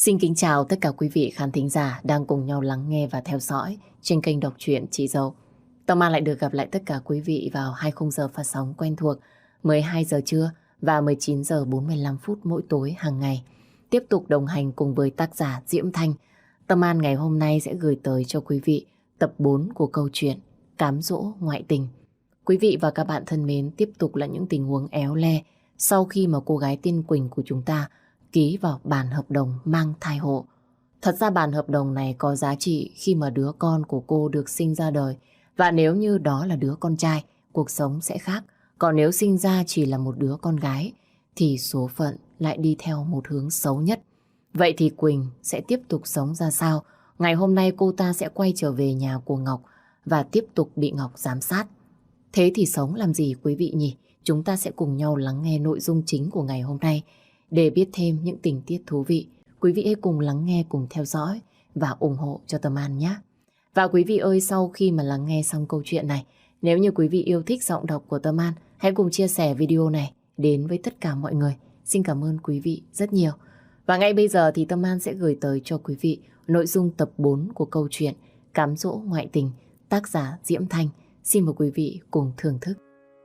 Xin kính chào tất cả quý vị khán thính giả đang cùng nhau lắng nghe và theo dõi trên kênh đọc truyện Chị Dâu. Tâm An lại được gặp lại tất cả quý vị vào 2 khung giờ phát sóng quen thuộc 12 giờ trưa và 19 giờ 45 phút mỗi tối hàng ngày. Tiếp tục đồng hành cùng với tác giả Diễm Thanh. Tâm An ngày hôm nay sẽ gửi tới cho quý vị tập 4 của câu chuyện Cám dỗ ngoại tình. Quý vị và các bạn thân mến, tiếp tục là những tình huống éo le sau khi mà cô gái tên Quỳnh của chúng ta ký vào bản hợp đồng mang thai hộ. Thật ra bản hợp đồng này có giá trị khi mà đứa con của cô được sinh ra đời. Và nếu như đó là đứa con trai, cuộc sống sẽ khác. Còn nếu sinh ra chỉ là một đứa con gái, thì số phận lại đi theo một hướng xấu nhất. Vậy thì Quỳnh sẽ tiếp tục sống ra sao? Ngày hôm nay cô ta sẽ quay trở về nhà của Ngọc và tiếp tục bị Ngọc giám sát. Thế thì sống làm gì quý vị nhỉ? Chúng ta sẽ cùng nhau lắng nghe nội dung chính của ngày hôm nay. Để biết thêm những tình tiết thú vị, quý vị hãy cùng lắng nghe, cùng theo dõi và ủng hộ cho Tâm An nhé. Và quý vị ơi, sau khi mà lắng nghe xong câu chuyện này, nếu như quý vị yêu thích giọng đọc của Tâm An, hãy cùng chia sẻ video này đến với tất cả mọi người. Xin cảm ơn quý vị rất nhiều. Và ngay bây giờ thì Tâm An sẽ gửi tới cho quý vị nội dung tập 4 của câu chuyện Cám dỗ ngoại tình, tác giả Diễm Thanh. Xin mời quý vị cùng thưởng thức.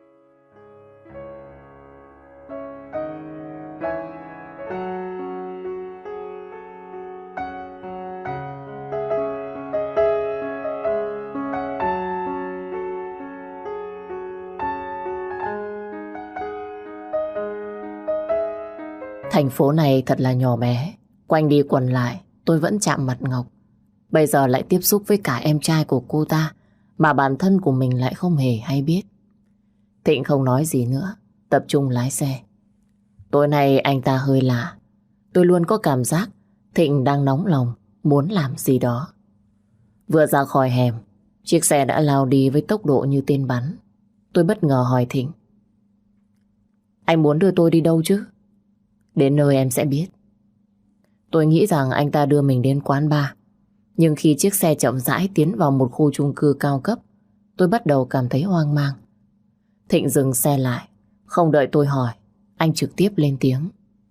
Thành phố này thật là nhỏ bé, quanh đi quẩn lại tôi vẫn chạm mặt Ngọc. Bây giờ lại tiếp xúc với cả em trai của cô ta mà bản thân của mình lại không hề hay biết. Thịnh không nói gì nữa, tập trung lái xe. Tối nay anh ta hơi lạ. Tôi luôn có cảm giác Thịnh đang nóng lòng muốn làm gì đó. Vừa ra khỏi hẻm, chiếc xe đã lao đi với tốc độ như tên bắn. Tôi bất ngờ hỏi Thịnh: Anh muốn đưa tôi đi đâu chứ? Đến nơi em sẽ biết. Tôi nghĩ rằng anh ta đưa mình đến quán bar. Nhưng khi chiếc xe chậm rãi tiến vào một khu chung cư cao cấp, tôi bắt đầu cảm thấy hoang mang. Thịnh dừng xe lại. Không đợi tôi hỏi, anh trực tiếp lên tiếng: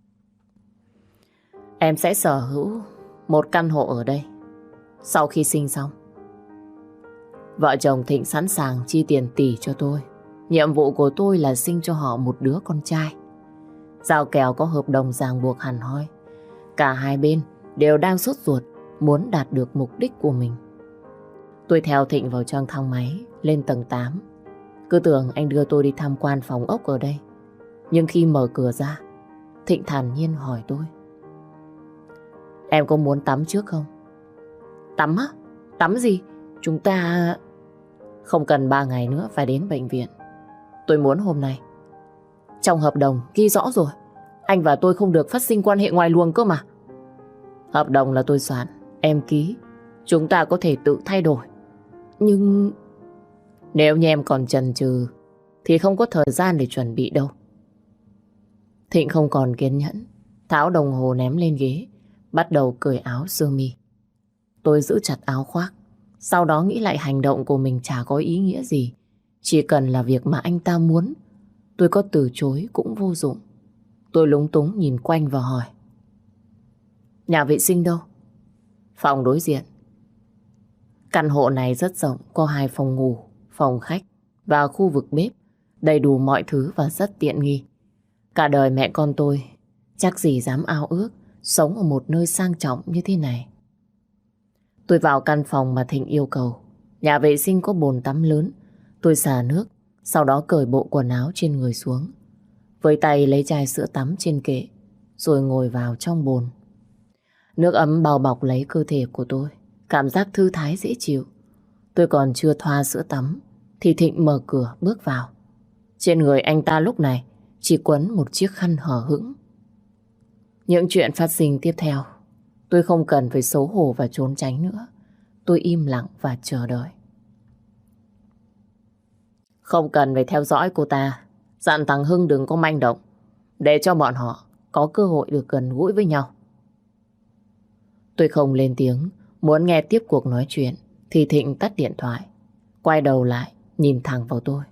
Em sẽ sở hữu một căn hộ ở đây sau khi sinh xong. Vợ chồng Thịnh sẵn sàng chi tiền tỷ cho tôi. Nhiệm vụ của tôi là sinh cho họ một đứa con trai. Giao kèo có hợp đồng ràng buộc hẳn hoi. Cả hai bên đều đang sốt ruột muốn đạt được mục đích của mình. Tôi theo Thịnh vào trong thang máy lên tầng 8. Cứ tưởng anh đưa tôi đi tham quan phòng ốc ở đây. Nhưng khi mở cửa ra, Thịnh thản nhiên hỏi tôi: Em có muốn tắm trước không? Tắm á? Tắm gì? Chúng ta... Không cần 3 ngày nữa phải đến bệnh viện. Tôi muốn hôm nay. Trong hợp đồng ghi rõ rồi, anh và tôi không được phát sinh quan hệ ngoài luồng cơ mà. Hợp đồng là tôi soạn, em ký. Chúng ta có thể tự thay đổi. Nhưng... Nếu như em còn chần chừ thì không có thời gian để chuẩn bị đâu. Thịnh không còn kiên nhẫn, tháo đồng hồ ném lên ghế, bắt đầu cởi áo sơ mi. Tôi giữ chặt áo khoác. Sau đó nghĩ lại hành động của mình chả có ý nghĩa gì. Chỉ cần là việc mà anh ta muốn, tôi có từ chối cũng vô dụng. Tôi lúng túng nhìn quanh và hỏi: Nhà vệ sinh đâu? Phòng đối diện. Căn hộ này rất rộng, có 2 phòng ngủ, phòng khách và khu vực bếp. Đầy đủ mọi thứ và rất tiện nghi. Cả đời mẹ con tôi chắc gì dám ao ước sống ở một nơi sang trọng như thế này. Tôi vào căn phòng mà Thịnh yêu cầu. Nhà vệ sinh có bồn tắm lớn. Tôi xả nước, sau đó cởi bộ quần áo trên người xuống. Với tay lấy chai sữa tắm trên kệ, rồi ngồi vào trong bồn. Nước ấm bao bọc lấy cơ thể của tôi, cảm giác thư thái dễ chịu. Tôi còn chưa thoa sữa tắm thì Thịnh mở cửa bước vào. Trên người anh ta lúc này chỉ quấn một chiếc khăn hở hững. Những chuyện phát sinh tiếp theo, tôi không cần phải xấu hổ và trốn tránh nữa. Tôi im lặng và chờ đợi. Không cần phải theo dõi cô ta. Dặn thằng Hưng đừng có manh động, để cho bọn họ có cơ hội được gần gũi với nhau. Tôi không lên tiếng, muốn nghe tiếp cuộc nói chuyện, thì Thịnh tắt điện thoại, quay đầu lại, nhìn thẳng vào tôi.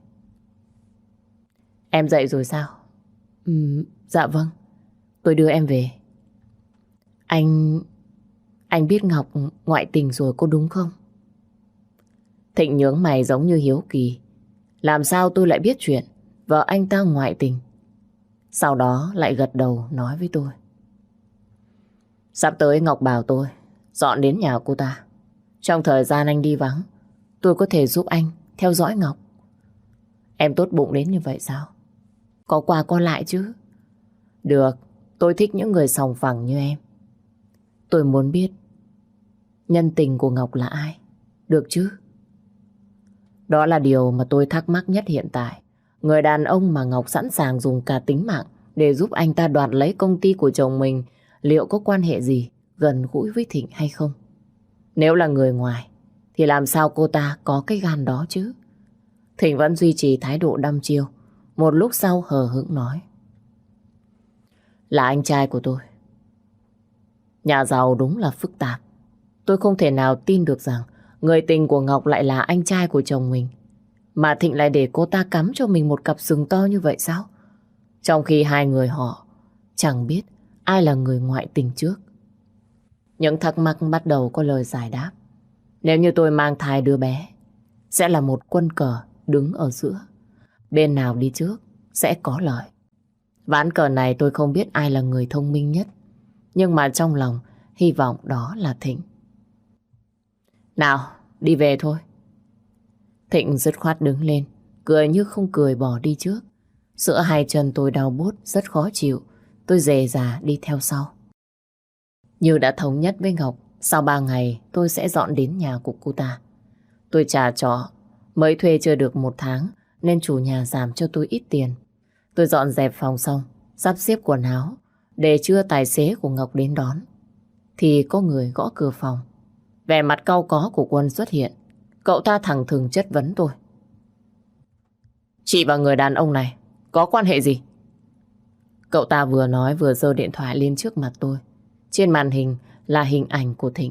Em dậy rồi sao? Dạ vâng, tôi đưa em về. Anh... Anh biết Ngọc ngoại tình rồi có đúng không? Thịnh nhướng mày giống như hiếu kỳ. Làm sao tôi lại biết chuyện vợ anh ta ngoại tình? Sau đó lại gật đầu nói với tôi. Sắp tới Ngọc bảo tôi dọn đến nhà cô ta. Trong thời gian anh đi vắng, tôi có thể giúp anh theo dõi Ngọc. Em tốt bụng đến như vậy sao? Có qua có lại chứ. Được, tôi thích những người sòng phẳng như em. Tôi muốn biết nhân tình của Ngọc là ai. Được chứ? Đó là điều mà tôi thắc mắc nhất hiện tại. Người đàn ông mà Ngọc sẵn sàng dùng cả tính mạng để giúp anh ta đoạt lấy công ty của chồng mình, liệu có quan hệ gì gần gũi với Thịnh hay không? Nếu là người ngoài thì làm sao cô ta có cái gan đó chứ? Thịnh vẫn duy trì thái độ đăm chiêu. Một lúc sau hờ hững nói. Là anh trai của tôi. Nhà giàu đúng là phức tạp. Tôi không thể nào tin được rằng người tình của Ngọc lại là anh trai của chồng mình. Mà Thịnh lại để cô ta cắm cho mình một cặp sừng to như vậy sao? Trong khi hai người họ chẳng biết ai là người ngoại tình trước. Những thắc mắc bắt đầu có lời giải đáp. Nếu như tôi mang thai đứa bé, sẽ là một quân cờ đứng ở giữa. Bên nào đi trước sẽ có lợi. Ván cờ này tôi không biết ai là người thông minh nhất, nhưng mà trong lòng hy vọng đó là Thịnh. Nào, đi về thôi. Thịnh dứt khoát đứng lên, cười như không cười bỏ đi trước. Giữa hai chân tôi đau buốt, rất khó chịu. Tôi dè dà đi theo sau. Như đã thống nhất với Ngọc, sau 3 ngày tôi sẽ dọn đến nhà của cô ta. Tôi trả trọ, mới thuê chưa được 1 tháng, nên chủ nhà giảm cho tôi ít tiền. Tôi dọn dẹp phòng xong, sắp xếp quần áo, để trưa tài xế của Ngọc đến đón. Thì có người gõ cửa phòng. Vẻ mặt cau có của Quân xuất hiện. Cậu ta thẳng thừng chất vấn tôi. Chị và người đàn ông này có quan hệ gì? Cậu ta vừa nói vừa giơ điện thoại lên trước mặt tôi. Trên màn hình là hình ảnh của Thịnh.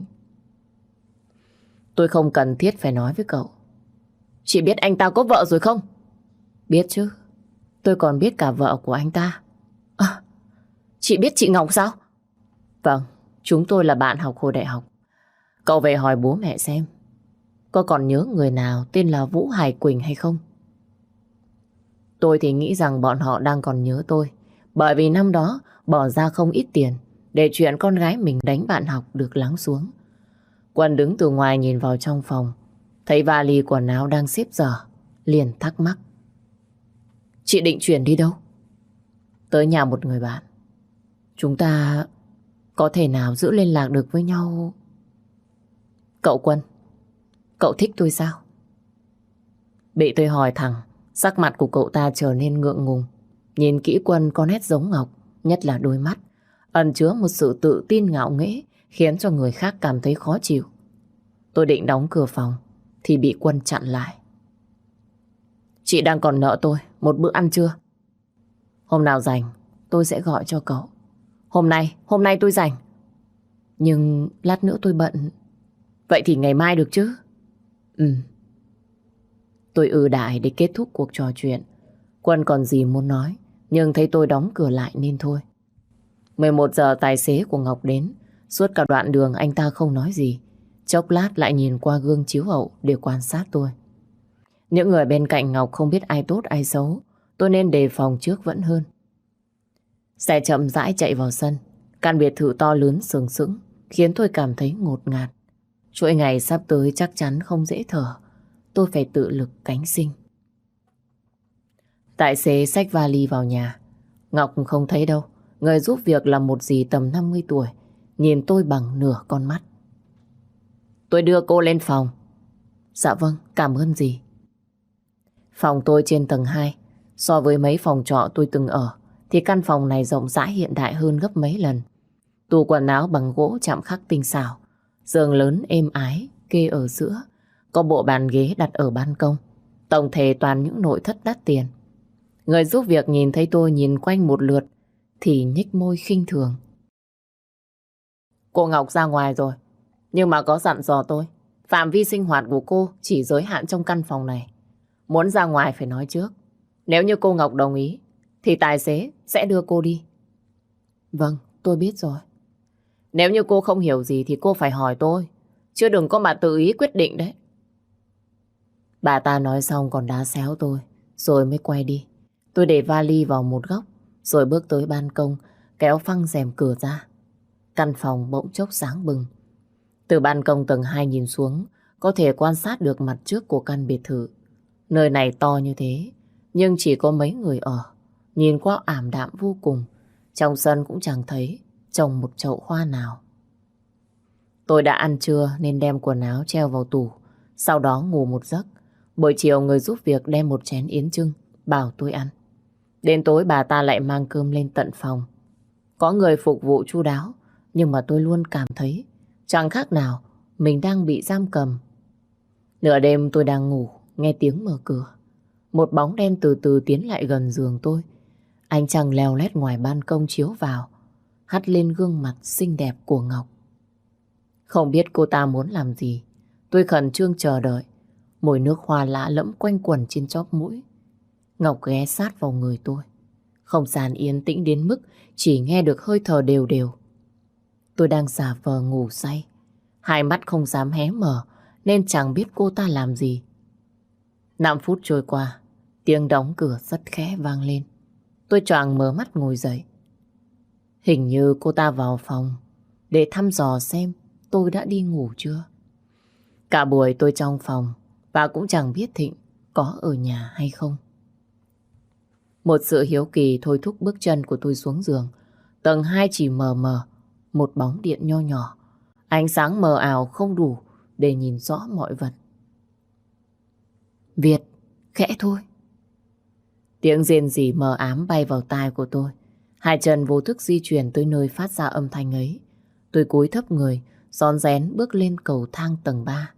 Tôi không cần thiết phải nói với cậu. Chị biết anh ta có vợ rồi không? Biết chứ. Tôi còn biết cả vợ của anh ta. À, chị biết chị Ngọc sao? Vâng, chúng tôi là bạn học hồi đại học. Cậu về hỏi bố mẹ xem có còn nhớ người nào tên là Vũ Hải Quỳnh hay không? Tôi thì nghĩ rằng bọn họ đang còn nhớ tôi, bởi vì năm đó bỏ ra không ít tiền để chuyện con gái mình đánh bạn học được lắng xuống. Quân đứng từ ngoài nhìn vào trong phòng, thấy vali quần áo đang xếp dở, liền thắc mắc. Chị định chuyển đi đâu? Tới nhà một người bạn. Chúng ta có thể nào giữ liên lạc được với nhau? Cậu Quân, cậu thích tôi sao? Bị tôi hỏi thẳng, sắc mặt của cậu ta trở nên ngượng ngùng. Nhìn kỹ Quân có nét giống Ngọc, nhất là đôi mắt, ẩn chứa một sự tự tin ngạo nghễ, khiến cho người khác cảm thấy khó chịu. Tôi định đóng cửa phòng, thì bị Quân chặn lại. Chị đang còn nợ tôi một bữa ăn trưa. Hôm nào rảnh, tôi sẽ gọi cho cậu. Hôm nay tôi rảnh. Nhưng lát nữa tôi bận. Vậy thì ngày mai được chứ? Ừ. Tôi đại để kết thúc cuộc trò chuyện. Quân còn gì muốn nói, nhưng thấy tôi đóng cửa lại nên thôi. 11 giờ tài xế của Ngọc đến. Suốt cả đoạn đường anh ta không nói gì. Chốc lát lại nhìn qua gương chiếu hậu để quan sát tôi. Những người bên cạnh Ngọc không biết ai tốt ai xấu, tôi nên đề phòng trước vẫn hơn. Xe chậm rãi chạy vào sân. Căn biệt thự to lớn sừng sững khiến tôi cảm thấy ngột ngạt. Chuỗi ngày sắp tới chắc chắn không dễ thở. Tôi phải tự lực cánh sinh. Tài xế xách vali vào nhà. Ngọc không thấy đâu. Người giúp việc là một dì tầm 50 tuổi, nhìn tôi bằng nửa con mắt. Tôi đưa cô lên phòng. Dạ vâng, cảm ơn dì. Phòng tôi trên tầng 2. So với mấy phòng trọ tôi từng ở, thì căn phòng này rộng rãi hiện đại hơn gấp mấy lần. Tủ quần áo bằng gỗ chạm khắc tinh xảo, giường lớn êm ái kê ở giữa, có bộ bàn ghế đặt ở ban công. Tổng thể toàn những nội thất đắt tiền. Người giúp việc nhìn thấy tôi nhìn quanh một lượt thì nhếch môi khinh thường. Cô Ngọc ra ngoài rồi, nhưng mà có dặn dò tôi phạm vi sinh hoạt của cô chỉ giới hạn trong căn phòng này. Muốn ra ngoài phải nói trước. Nếu như cô Ngọc đồng ý thì tài xế sẽ đưa cô đi. Vâng, tôi biết rồi. Nếu như cô không hiểu gì thì cô phải hỏi tôi, chứ đừng có mà tự ý quyết định đấy. Bà ta nói xong còn đá xéo tôi, rồi mới quay đi. Tôi để vali vào một góc, rồi bước tới ban công, kéo phăng rèm cửa ra. Căn phòng bỗng chốc sáng bừng. Từ ban công tầng 2 nhìn xuống, có thể quan sát được mặt trước của căn biệt thự. Nơi này to như thế, nhưng chỉ có mấy người ở. Nhìn qua ảm đạm vô cùng. Trong sân cũng chẳng thấy trồng một chậu hoa nào. Tôi đã ăn trưa nên đem quần áo treo vào tủ, sau đó ngủ một giấc. Buổi chiều người giúp việc đem một chén yến chưng, bảo tôi ăn. Đến tối bà ta lại mang cơm lên tận phòng. Có người phục vụ chu đáo, nhưng mà tôi luôn cảm thấy chẳng khác nào mình đang bị giam cầm. Nửa đêm tôi đang ngủ, nghe tiếng mở cửa. Một bóng đen từ từ tiến lại gần giường tôi. Ánh trăng leo lét ngoài ban công chiếu vào, hắt lên gương mặt xinh đẹp của Ngọc. Không biết cô ta muốn làm gì, tôi khẩn trương chờ đợi. Mùi nước hoa lạ lẫm quanh quẩn trên chóp mũi. Ngọc ghé sát vào người tôi. Không gian yên tĩnh đến mức chỉ nghe được hơi thở đều đều. Tôi đang giả vờ ngủ say, hai mắt không dám hé mở nên chẳng biết cô ta làm gì. 5 phút trôi qua, tiếng đóng cửa rất khẽ vang lên. Tôi choàng mở mắt ngồi dậy. Hình như cô ta vào phòng để thăm dò xem tôi đã đi ngủ chưa. Cả buổi tôi trong phòng và cũng chẳng biết Thịnh có ở nhà hay không. Một sự hiếu kỳ thôi thúc bước chân của tôi xuống giường. Tầng 2 chỉ mờ mờ, một bóng điện nho nhỏ. Ánh sáng mờ ảo không đủ để nhìn rõ mọi vật. Việt, khẽ thôi. Tiếng rên rỉ mờ ám bay vào tai của tôi. Hai chân vô thức di chuyển tới nơi phát ra âm thanh ấy. Tôi cúi thấp người, rón rén bước lên cầu thang tầng 3.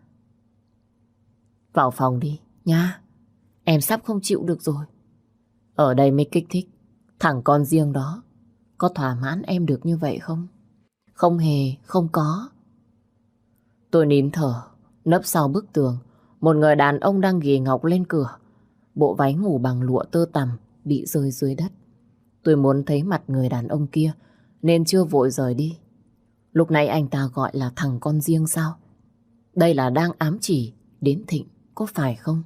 Vào phòng đi, nha. Em sắp không chịu được rồi. Ở đây mới kích thích. Thằng con riêng đó có thỏa mãn em được như vậy không? Không hề, không có. Tôi nín thở, nấp sau bức tường. Một người đàn ông đang ghì Ngọc lên cửa. Bộ váy ngủ bằng lụa tơ tằm bị rơi dưới đất. Tôi muốn thấy mặt người đàn ông kia nên chưa vội rời đi. Lúc này anh ta gọi là thằng con riêng sao? Đây là đang ám chỉ đến Thịnh, có phải không?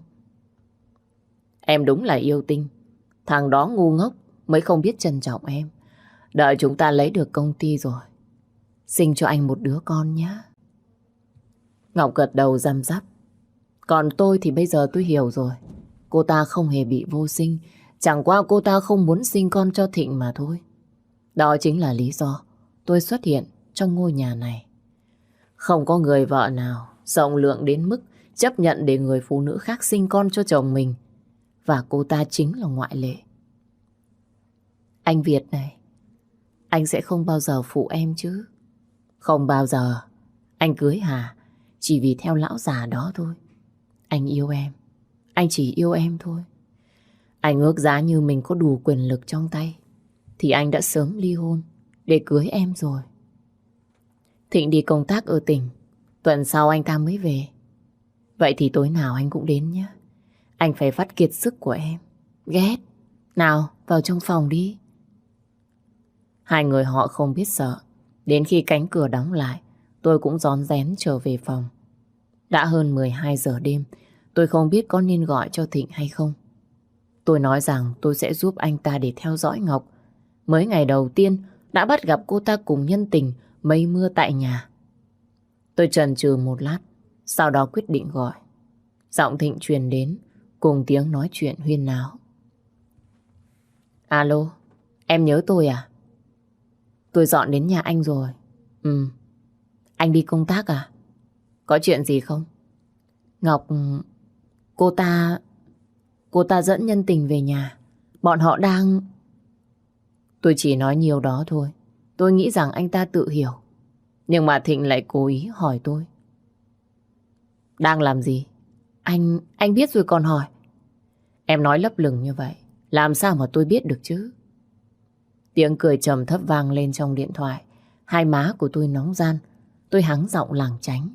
Em đúng là yêu tinh. Thằng đó ngu ngốc mới không biết trân trọng em. Đợi chúng ta lấy được công ty rồi, sinh cho anh một đứa con nhé. Ngọc gật đầu răm rắp. Còn tôi thì bây giờ tôi hiểu rồi. Cô ta không hề bị vô sinh. Chẳng qua cô ta không muốn sinh con cho Thịnh mà thôi. Đó chính là lý do tôi xuất hiện trong ngôi nhà này. Không có người vợ nào rộng lượng đến mức chấp nhận để người phụ nữ khác sinh con cho chồng mình. Và cô ta chính là ngoại lệ. Anh Việt này, anh sẽ không bao giờ phụ em chứ? Không bao giờ. Anh cưới Hà chỉ vì theo lão già đó thôi. Anh yêu em. Anh chỉ yêu em thôi. Anh ước giá như mình có đủ quyền lực trong tay thì anh đã sớm ly hôn để cưới em rồi. Thịnh đi công tác ở tỉnh, tuần sau anh ta mới về. Vậy thì tối nào anh cũng đến nhé. Anh phải vắt kiệt sức của em. Ghét. Nào, vào trong phòng đi. Hai người họ không biết sợ. Đến khi cánh cửa đóng lại, tôi cũng rón rén trở về phòng. Đã hơn 12 giờ đêm, tôi không biết có nên gọi cho Thịnh hay không. Tôi nói rằng tôi sẽ giúp anh ta để theo dõi Ngọc. Mới ngày đầu tiên đã bắt gặp cô ta cùng nhân tình mây mưa tại nhà. Tôi chần chừ một lát, sau đó quyết định gọi. Giọng Thịnh truyền đến cùng tiếng nói chuyện huyên náo. Alo, em nhớ tôi à? Tôi dọn đến nhà anh rồi. Anh đi công tác à? Có chuyện gì không? Ngọc, cô ta dẫn nhân tình về nhà. Bọn họ đang... Tôi chỉ nói nhiều đó thôi. Tôi nghĩ rằng anh ta tự hiểu. Nhưng mà Thịnh lại cố ý hỏi tôi. Đang làm gì? Anh biết rồi còn hỏi. Em nói lấp lửng như vậy, làm sao mà tôi biết được chứ? Tiếng cười trầm thấp vang lên trong điện thoại. Hai má của tôi nóng ran. Tôi hắng giọng lảng tránh.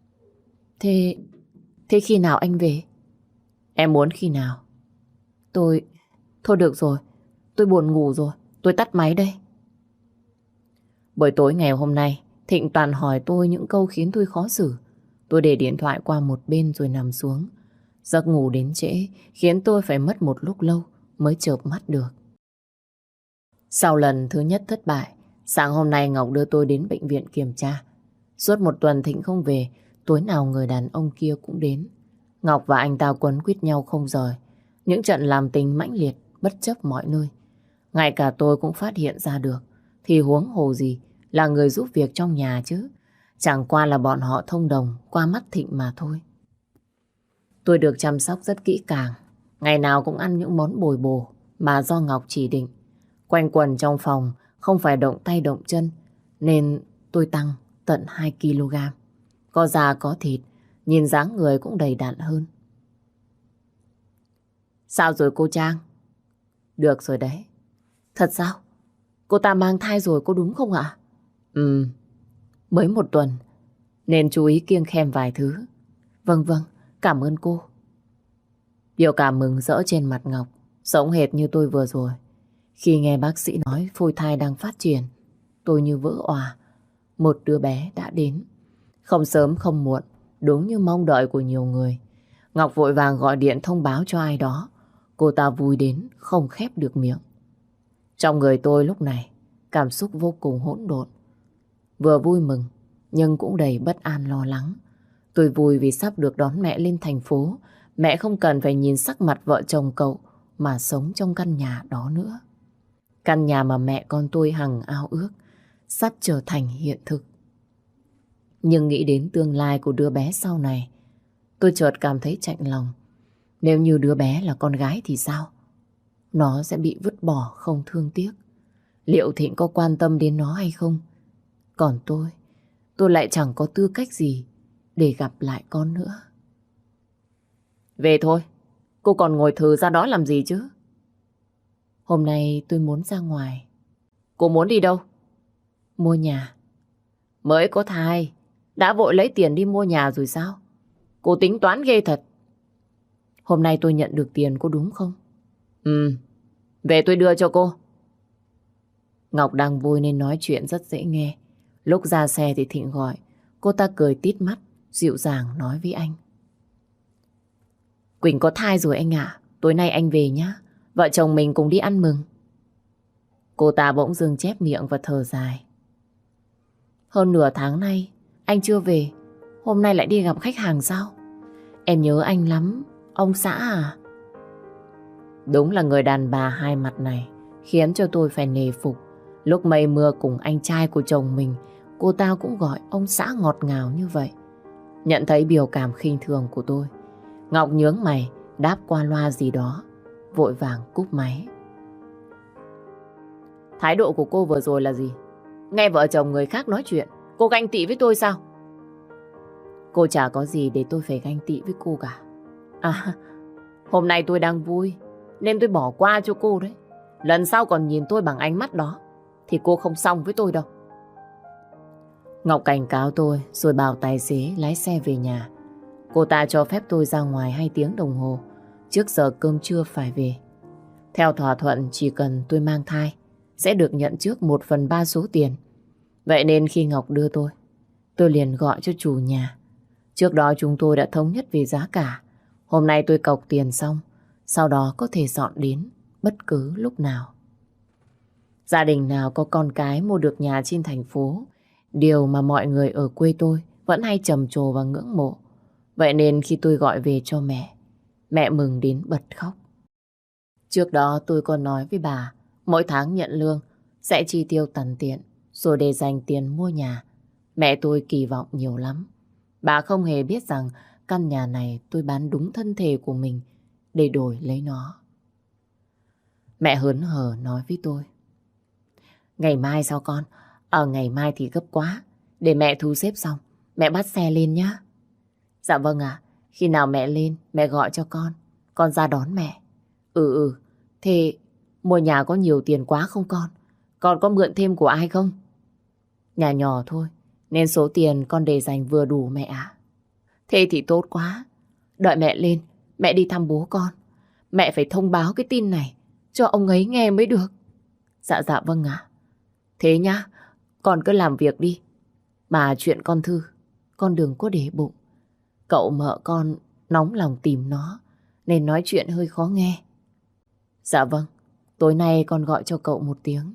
Thế khi nào anh về? Em muốn khi nào? Thôi được rồi. Tôi buồn ngủ rồi. Tôi tắt máy đây. Buổi tối ngày hôm nay Thịnh toàn hỏi tôi những câu khiến tôi khó xử. Tôi để điện thoại qua một bên rồi nằm xuống. Giấc ngủ đến trễ khiến tôi phải mất một lúc lâu mới chợp mắt được. Sau lần thứ nhất thất bại, sáng hôm nay Ngọc đưa tôi đến bệnh viện kiểm tra. Suốt một tuần Thịnh không về, tối nào người đàn ông kia cũng đến. Ngọc và anh ta quấn quýt nhau không rời. Những trận làm tình mãnh liệt, bất chấp mọi nơi. Ngay cả tôi cũng phát hiện ra được. Thì huống hồ gì là người giúp việc trong nhà chứ. Chẳng qua là bọn họ thông đồng qua mắt Thịnh mà thôi. Tôi được chăm sóc rất kỹ càng. Ngày nào cũng ăn những món bồi bổ mà do Ngọc chỉ định. Quanh quần trong phòng, không phải động tay động chân, nên tôi tăng tận 2 kg. Có da có thịt, nhìn dáng người cũng đầy đặn hơn. Sao rồi cô Trang? Được rồi đấy. Thật sao? Cô ta mang thai rồi có đúng không ạ? Mới một tuần, nên chú ý kiêng khem vài thứ. Vâng, cảm ơn cô. Biểu cảm mừng rỡ trên mặt Ngọc, giống hệt như tôi vừa rồi. Khi nghe bác sĩ nói phôi thai đang phát triển, tôi như vỡ òa. Một đứa bé đã đến. Không sớm không muộn, đúng như mong đợi của nhiều người. Ngọc vội vàng gọi điện thông báo cho ai đó. Cô ta vui đến không khép được miệng. Trong người tôi lúc này, cảm xúc vô cùng hỗn độn. Vừa vui mừng, nhưng cũng đầy bất an lo lắng. Tôi vui vì sắp được đón mẹ lên thành phố. Mẹ không cần phải nhìn sắc mặt vợ chồng cậu mà sống trong căn nhà đó nữa. Căn nhà mà mẹ con tôi hằng ao ước sắp trở thành hiện thực. Nhưng nghĩ đến tương lai của đứa bé sau này, tôi chợt cảm thấy chạnh lòng. Nếu như đứa bé là con gái thì sao? Nó sẽ bị vứt bỏ không thương tiếc. Liệu Thịnh có quan tâm đến nó hay không? Còn tôi lại chẳng có tư cách gì để gặp lại con nữa. Về thôi, cô còn ngồi thừ ra đó làm gì chứ? Hôm nay tôi muốn ra ngoài. Cô muốn đi đâu? Mua nhà. Mới có thai, đã vội lấy tiền đi mua nhà rồi sao? Cô tính toán ghê thật. Hôm nay tôi nhận được tiền cô đúng không? Về tôi đưa cho cô. Ngọc đang vui nên nói chuyện rất dễ nghe. Lúc ra xe thì Thịnh gọi. Cô ta cười tít mắt, dịu dàng nói với anh. Quỳnh có thai rồi anh ạ. Tối nay anh về nhá. Vợ chồng mình cùng đi ăn mừng. Cô ta bỗng dưng chép miệng và thở dài. Hơn nửa tháng nay anh chưa về. Hôm nay lại đi gặp khách hàng sao? Em nhớ anh lắm. Ông xã à? Đúng là người đàn bà hai mặt này khiến cho tôi phải nể phục. Lúc mây mưa cùng anh trai của chồng mình, cô ta cũng gọi ông xã ngọt ngào như vậy. Nhận thấy biểu cảm khinh thường của tôi, Ngọc nhướng mày đáp qua loa gì đó, vội vàng cúp máy. Thái độ của cô vừa rồi là gì? Nghe vợ chồng người khác nói chuyện, cô ganh tị với tôi sao? Cô chả có gì để tôi phải ganh tị với cô cả. À, hôm nay tôi đang vui nên tôi bỏ qua cho cô đấy. Lần sau còn nhìn tôi bằng ánh mắt đó thì cô không xong với tôi đâu. Ngọc cảnh cáo tôi rồi bảo tài xế lái xe về nhà. Cô ta cho phép tôi ra ngoài 2 tiếng đồng hồ trước giờ cơm trưa phải về. Theo thỏa thuận chỉ cần tôi mang thai sẽ được nhận trước 1/3 số tiền. Vậy nên khi Ngọc đưa tôi liền gọi cho chủ nhà. Trước đó chúng tôi đã thống nhất về giá cả. Hôm nay tôi cọc tiền xong, sau đó có thể dọn đến bất cứ lúc nào. Gia đình nào có con cái mua được nhà trên thành phố, điều mà mọi người ở quê tôi vẫn hay trầm trồ và ngưỡng mộ. Vậy nên khi tôi gọi về cho mẹ mừng đến bật khóc. Trước đó tôi còn nói với bà, mỗi tháng nhận lương sẽ chi tiêu tằn tiện, rồi để dành tiền mua nhà. Mẹ tôi kỳ vọng nhiều lắm. Bà không hề biết rằng căn nhà này tôi bán đúng thân thể của mình để đổi lấy nó. Mẹ hớn hở nói với tôi. Ngày mai sao con? Ngày mai thì gấp quá. Để mẹ thu xếp xong, mẹ bắt xe lên nhá. Dạ vâng ạ. Khi nào mẹ lên, mẹ gọi cho con ra đón mẹ. Thế mua nhà có nhiều tiền quá không con? Con có mượn thêm của ai không? Nhà nhỏ thôi, nên số tiền con để dành vừa đủ mẹ ạ. Thế thì tốt quá. Đợi mẹ lên, mẹ đi thăm bố con. Mẹ phải thông báo cái tin này cho ông ấy nghe mới được. Dạ vâng ạ. Thế nhá, con cứ làm việc đi. Mà chuyện con Thư, con đừng có để bụng. Cậu mợ con nóng lòng tìm nó, nên nói chuyện hơi khó nghe. Dạ vâng, tối nay con gọi cho cậu một tiếng.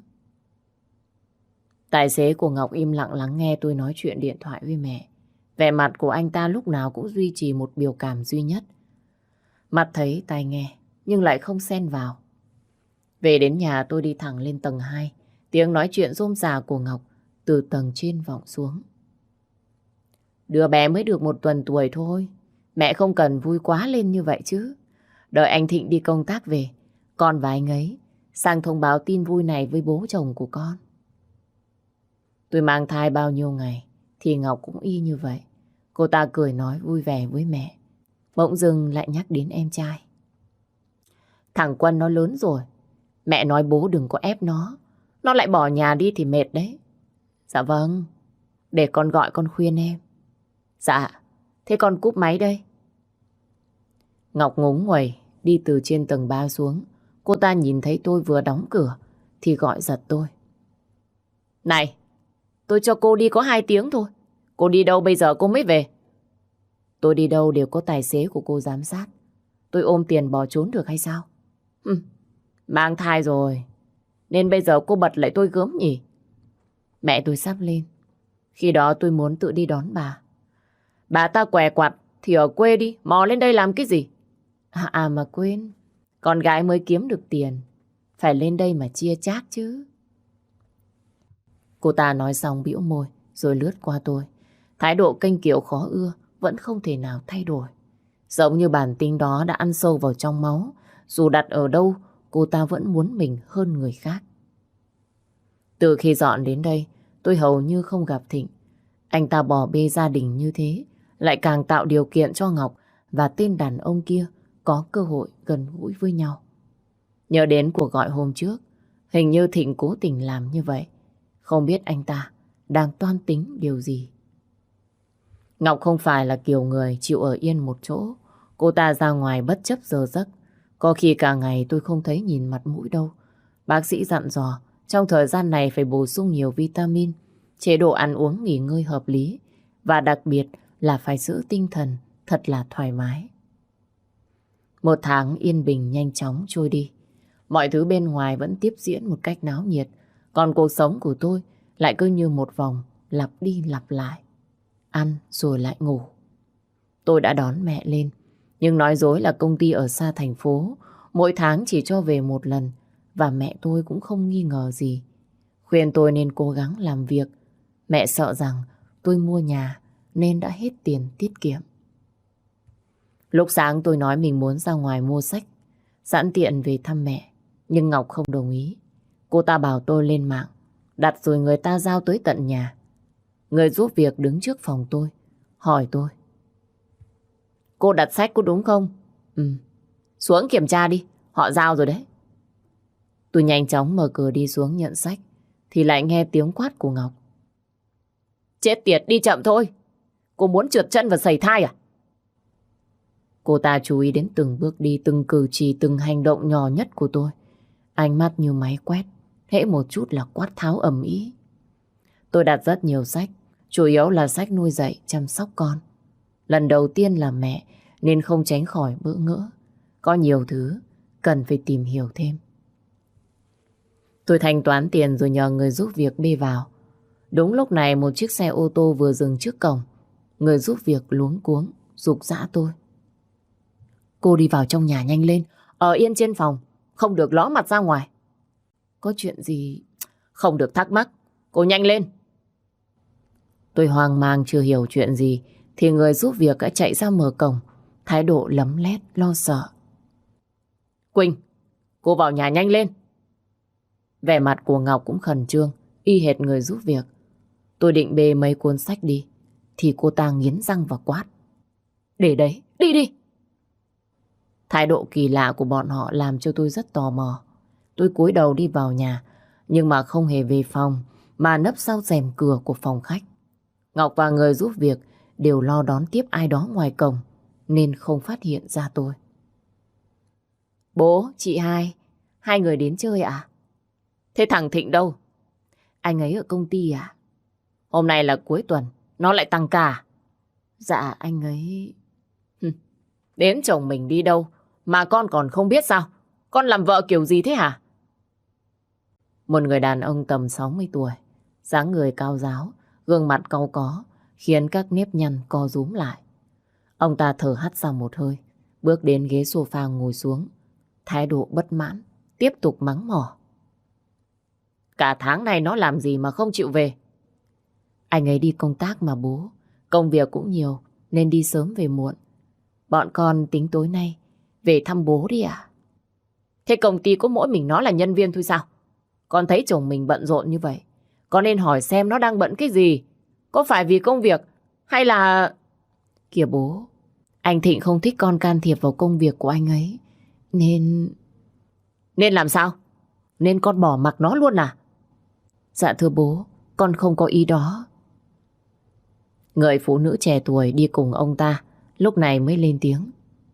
Tài xế của Ngọc im lặng lắng nghe tôi nói chuyện điện thoại với mẹ. Vẻ mặt của anh ta lúc nào cũng duy trì một biểu cảm duy nhất. Mắt thấy tai nghe, nhưng lại không xen vào. Về đến nhà tôi đi thẳng lên tầng 2. Tiếng nói chuyện rôm rả của Ngọc từ tầng trên vọng xuống. Đứa bé mới được 1 tuần tuổi thôi. Mẹ không cần vui quá lên như vậy chứ. Đợi anh Thịnh đi công tác về, con và anh ấy sang thông báo tin vui này với bố chồng của con. Tôi mang thai bao nhiêu ngày thì Ngọc cũng y như vậy. Cô ta cười nói vui vẻ với mẹ. Bỗng dưng lại nhắc đến em trai. Thằng Quân nó lớn rồi. Mẹ nói bố đừng có ép nó. Nó lại bỏ nhà đi thì mệt đấy. Dạ vâng, để con gọi con khuyên em. Dạ, thế con cúp máy đây. Ngọc ngúng nguẩy đi từ trên tầng 3 xuống. Cô ta nhìn thấy tôi vừa đóng cửa thì gọi giật tôi. Này, tôi cho cô đi có 2 tiếng thôi. Cô đi đâu bây giờ cô mới về? Tôi đi đâu đều có tài xế của cô giám sát. Tôi ôm tiền bỏ trốn được hay sao? Mang thai rồi, nên bây giờ cô bật lại tôi gớm nhỉ? Mẹ tôi sắp lên. Khi đó tôi muốn tự đi đón bà. Bà ta què quặt thì ở quê đi, mò lên đây làm cái gì? Mà quên, con gái mới kiếm được tiền, phải lên đây mà chia chác chứ. Cô ta nói xong bĩu môi rồi lướt qua tôi. Thái độ kênh kiệu khó ưa vẫn không thể nào thay đổi. Giống như bản tính đó đã ăn sâu vào trong máu. Dù đặt ở đâu, cô ta vẫn muốn mình hơn người khác. Từ khi dọn đến đây, tôi hầu như không gặp Thịnh. Anh ta bỏ bê gia đình như thế, lại càng tạo điều kiện cho Ngọc và tên đàn ông kia có cơ hội gần gũi với nhau. Nhớ đến cuộc gọi hôm trước, hình như Thịnh cố tình làm như vậy. Không biết anh ta đang toan tính điều gì. Ngọc không phải là kiểu người chịu ở yên một chỗ. Cô ta ra ngoài bất chấp giờ giấc. Có khi cả ngày tôi không thấy nhìn mặt mũi đâu. Bác sĩ dặn dò trong thời gian này phải bổ sung nhiều vitamin, chế độ ăn uống nghỉ ngơi hợp lý và đặc biệt là phải giữ tinh thần thật là thoải mái. 1 tháng yên bình nhanh chóng trôi đi. Mọi thứ bên ngoài vẫn tiếp diễn một cách náo nhiệt, còn cuộc sống của tôi lại cứ như một vòng lặp đi lặp lại. Ăn rồi lại ngủ. Tôi đã đón mẹ lên, nhưng nói dối là công ty ở xa thành phố, mỗi tháng chỉ cho về 1 lần, và mẹ tôi cũng không nghi ngờ gì. Khuyên tôi nên cố gắng làm việc. Mẹ sợ rằng tôi mua nhà nên đã hết tiền tiết kiệm. Lúc sáng tôi nói mình muốn ra ngoài mua sách, sẵn tiện về thăm mẹ, nhưng Ngọc không đồng ý. Cô ta bảo tôi lên mạng, đặt rồi người ta giao tới tận nhà. Người giúp việc đứng trước phòng tôi, hỏi tôi. Cô đặt sách có đúng không? Xuống kiểm tra đi, họ giao rồi đấy. Tôi nhanh chóng mở cửa đi xuống nhận sách, thì lại nghe tiếng quát của Ngọc. Chết tiệt, đi chậm thôi. Cô muốn trượt chân và sẩy thai à? Cô ta chú ý đến từng bước đi, từng cử chỉ, từng hành động nhỏ nhất của tôi. Ánh mắt như máy quét, hễ một chút là quát tháo ầm ĩ. Tôi đặt rất nhiều sách, chủ yếu là sách nuôi dạy, chăm sóc con. Lần đầu tiên là mẹ nên không tránh khỏi bỡ ngỡ. Có nhiều thứ cần phải tìm hiểu thêm. Tôi thanh toán tiền rồi nhờ người giúp việc bê vào. Đúng lúc này một chiếc xe ô tô vừa dừng trước cổng. Người giúp việc luống cuống giục giã tôi. Cô đi vào trong nhà nhanh lên, ở yên trên phòng, không được ló mặt ra ngoài. Có chuyện gì? Không được thắc mắc, cô nhanh lên. Tôi hoang mang chưa hiểu chuyện gì thì người giúp việc đã chạy ra mở cổng, thái độ lấm lét lo sợ. Quỳnh, cô vào nhà nhanh lên. Vẻ mặt của Ngọc cũng khẩn trương, y hệt người giúp việc. Tôi định bê mấy cuốn sách đi thì cô ta nghiến răng và quát. Để đấy, đi đi. Thái độ kỳ lạ của bọn họ làm cho tôi rất tò mò. Tôi cúi đầu đi vào nhà, nhưng mà không hề về phòng, mà nấp sau rèm cửa của phòng khách. Ngọc và người giúp việc đều lo đón tiếp ai đó ngoài cổng, nên không phát hiện ra tôi. Bố, chị hai người đến chơi à? Thế thằng Thịnh đâu? Anh ấy ở công ty à? Hôm nay là cuối tuần, nó lại tăng ca. Dạ anh ấy... Đến chồng mình đi đâu mà con còn không biết sao? Con làm vợ kiểu gì thế hả? Một người đàn ông tầm 60 tuổi, dáng người cao ráo, gương mặt cau có, khiến các nếp nhăn co rúm lại. Ông ta thở hắt ra một hơi, bước đến ghế sofa ngồi xuống, thái độ bất mãn, tiếp tục mắng mỏ. Cả tháng này nó làm gì mà không chịu về? Anh ấy đi công tác mà bố, công việc cũng nhiều nên đi sớm về muộn. Bọn con tính tối nay về thăm bố đi ạ. Thế công ty có mỗi mình nó là nhân viên thôi sao? Con thấy chồng mình bận rộn như vậy, con nên hỏi xem nó đang bận cái gì. Có phải vì công việc hay là... Kìa bố, anh Thịnh không thích con can thiệp vào công việc của anh ấy. Nên... Nên làm sao? Nên con bỏ mặc nó luôn à? Dạ thưa bố, con không có ý đó. Người phụ nữ trẻ tuổi đi cùng ông ta lúc này mới lên tiếng.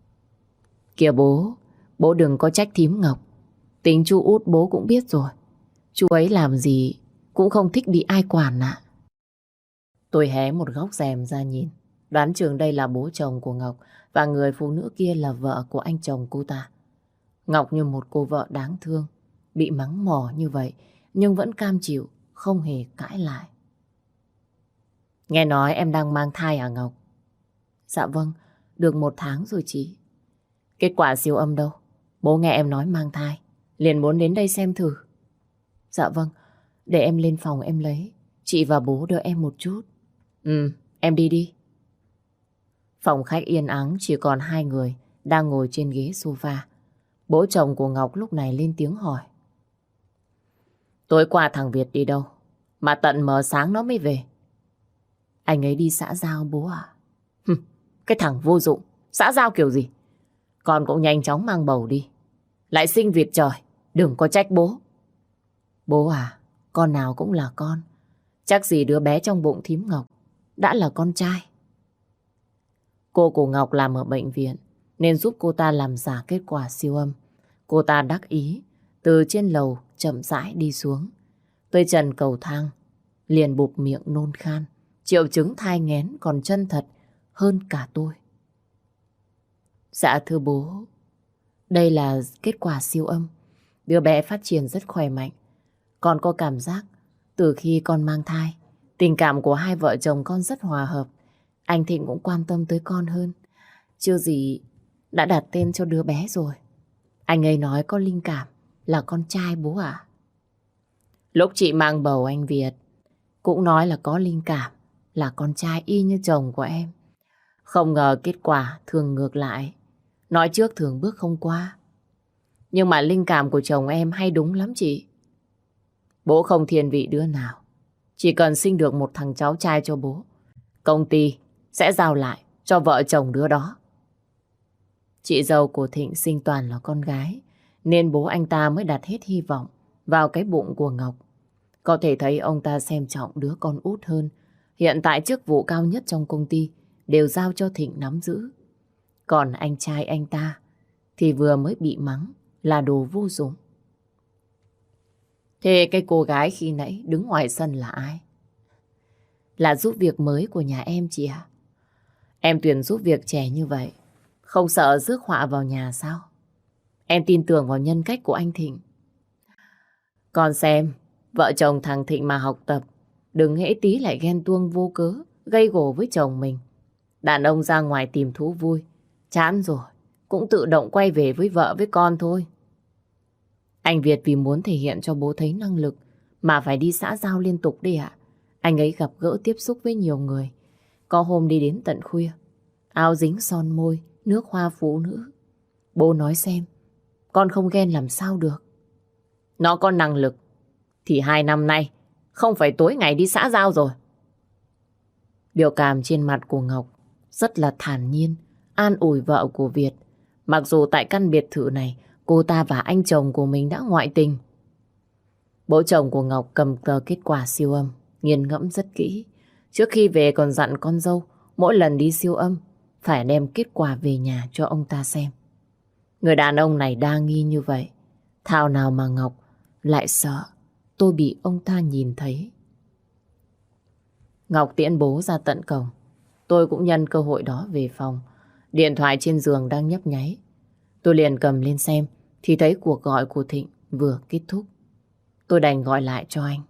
Kìa bố đừng có trách thím Ngọc. Tính chú út bố cũng biết rồi. Chú ấy làm gì cũng không thích bị ai quản ạ. Tôi hé một góc rèm ra nhìn, đoán chừng đây là bố chồng của Ngọc và người phụ nữ kia là vợ của anh chồng cô ta. Ngọc như một cô vợ đáng thương, bị mắng mỏ như vậy nhưng vẫn cam chịu, không hề cãi lại. Nghe nói em đang mang thai à Ngọc? Dạ vâng, được 1 tháng rồi chị. Kết quả siêu âm đâu? Bố nghe em nói mang thai, liền muốn đến đây xem thử. Dạ vâng, để em lên phòng em lấy. Chị và bố đợi em một chút. Em đi đi. Phòng khách yên ắng, chỉ còn 2 người đang ngồi trên ghế sofa. Bố chồng của Ngọc lúc này lên tiếng hỏi. Tối qua thằng Việt đi đâu mà tận mờ sáng nó mới về? Anh ấy đi xã giao bố ạ. Cái thằng vô dụng, xã giao kiểu gì? Con cũng nhanh chóng mang bầu đi. Lại sinh Việt trời, đừng có trách bố. Bố à, con nào cũng là con. Chắc gì đứa bé trong bụng thím Ngọc đã là con trai. Cô của Ngọc làm ở bệnh viện nên giúp cô ta làm giả kết quả siêu âm. Cô ta đắc ý từ trên lầu chậm rãi đi xuống. Tới trần cầu thang liền bụp miệng nôn khan. Triệu chứng thai nghén còn chân thật hơn cả tôi. Dạ thưa bố, đây là kết quả siêu âm. Đứa bé phát triển rất khỏe mạnh. Con có cảm giác từ khi con mang thai, tình cảm của hai vợ chồng con rất hòa hợp. Anh Thịnh cũng quan tâm tới con hơn. Chưa gì đã đặt tên cho đứa bé rồi. Anh ấy nói có linh cảm là con trai bố ạ. Lúc chị mang bầu anh Việt cũng nói là có linh cảm là con trai y như chồng của em. Không ngờ kết quả thường ngược lại. Nói trước thường bước không qua. Nhưng mà linh cảm của chồng em hay đúng lắm chị. Bố không thiên vị đứa nào. Chỉ cần sinh được một thằng cháu trai cho bố, công ty sẽ giao lại cho vợ chồng đứa đó. Chị dâu của Thịnh sinh toàn là con gái, nên bố anh ta mới đặt hết hy vọng vào cái bụng của Ngọc. Có thể thấy ông ta xem trọng đứa con út hơn. Hiện tại chức vụ cao nhất trong công ty đều giao cho Thịnh nắm giữ. Còn anh trai anh ta thì vừa mới bị mắng là đồ vô dụng. Thế cái cô gái khi nãy đứng ngoài sân là ai? Là giúp việc mới của nhà em chị ạ. Em tuyển giúp việc trẻ như vậy, không sợ rước họa vào nhà sao? Em tin tưởng vào nhân cách của anh Thịnh. Còn xem, vợ chồng thằng Thịnh mà học tập, đừng hễ tí lại ghen tuông vô cớ, gây gổ với chồng mình. Đàn ông ra ngoài tìm thú vui, chán rồi, cũng tự động quay về với vợ với con thôi. Anh Việt vì muốn thể hiện cho bố thấy năng lực mà phải đi xã giao liên tục đi ạ. Anh ấy gặp gỡ tiếp xúc với nhiều người. Có hôm đi đến tận khuya, áo dính son môi, nước hoa phụ nữ. Bố nói xem, con không ghen làm sao được. Nó có năng lực thì 2 năm nay không phải tối ngày đi xã giao rồi. Biểu cảm trên mặt của Ngọc rất là thản nhiên, an ủi vợ của Việt. Mặc dù tại căn biệt thự này cô ta và anh chồng của mình đã ngoại tình. Bố chồng của Ngọc cầm tờ kết quả siêu âm, nghiền ngẫm rất kỹ. Trước khi về còn dặn con dâu mỗi lần đi siêu âm phải đem kết quả về nhà cho ông ta xem. Người đàn ông này đa nghi như vậy, thảo nào mà Ngọc lại sợ tôi bị ông ta nhìn thấy. Ngọc tiễn bố ra tận cổng. Tôi cũng nhân cơ hội đó về phòng. Điện thoại trên giường đang nhấp nháy. Tôi liền cầm lên xem thì thấy cuộc gọi của Thịnh vừa kết thúc. Tôi đành gọi lại cho anh.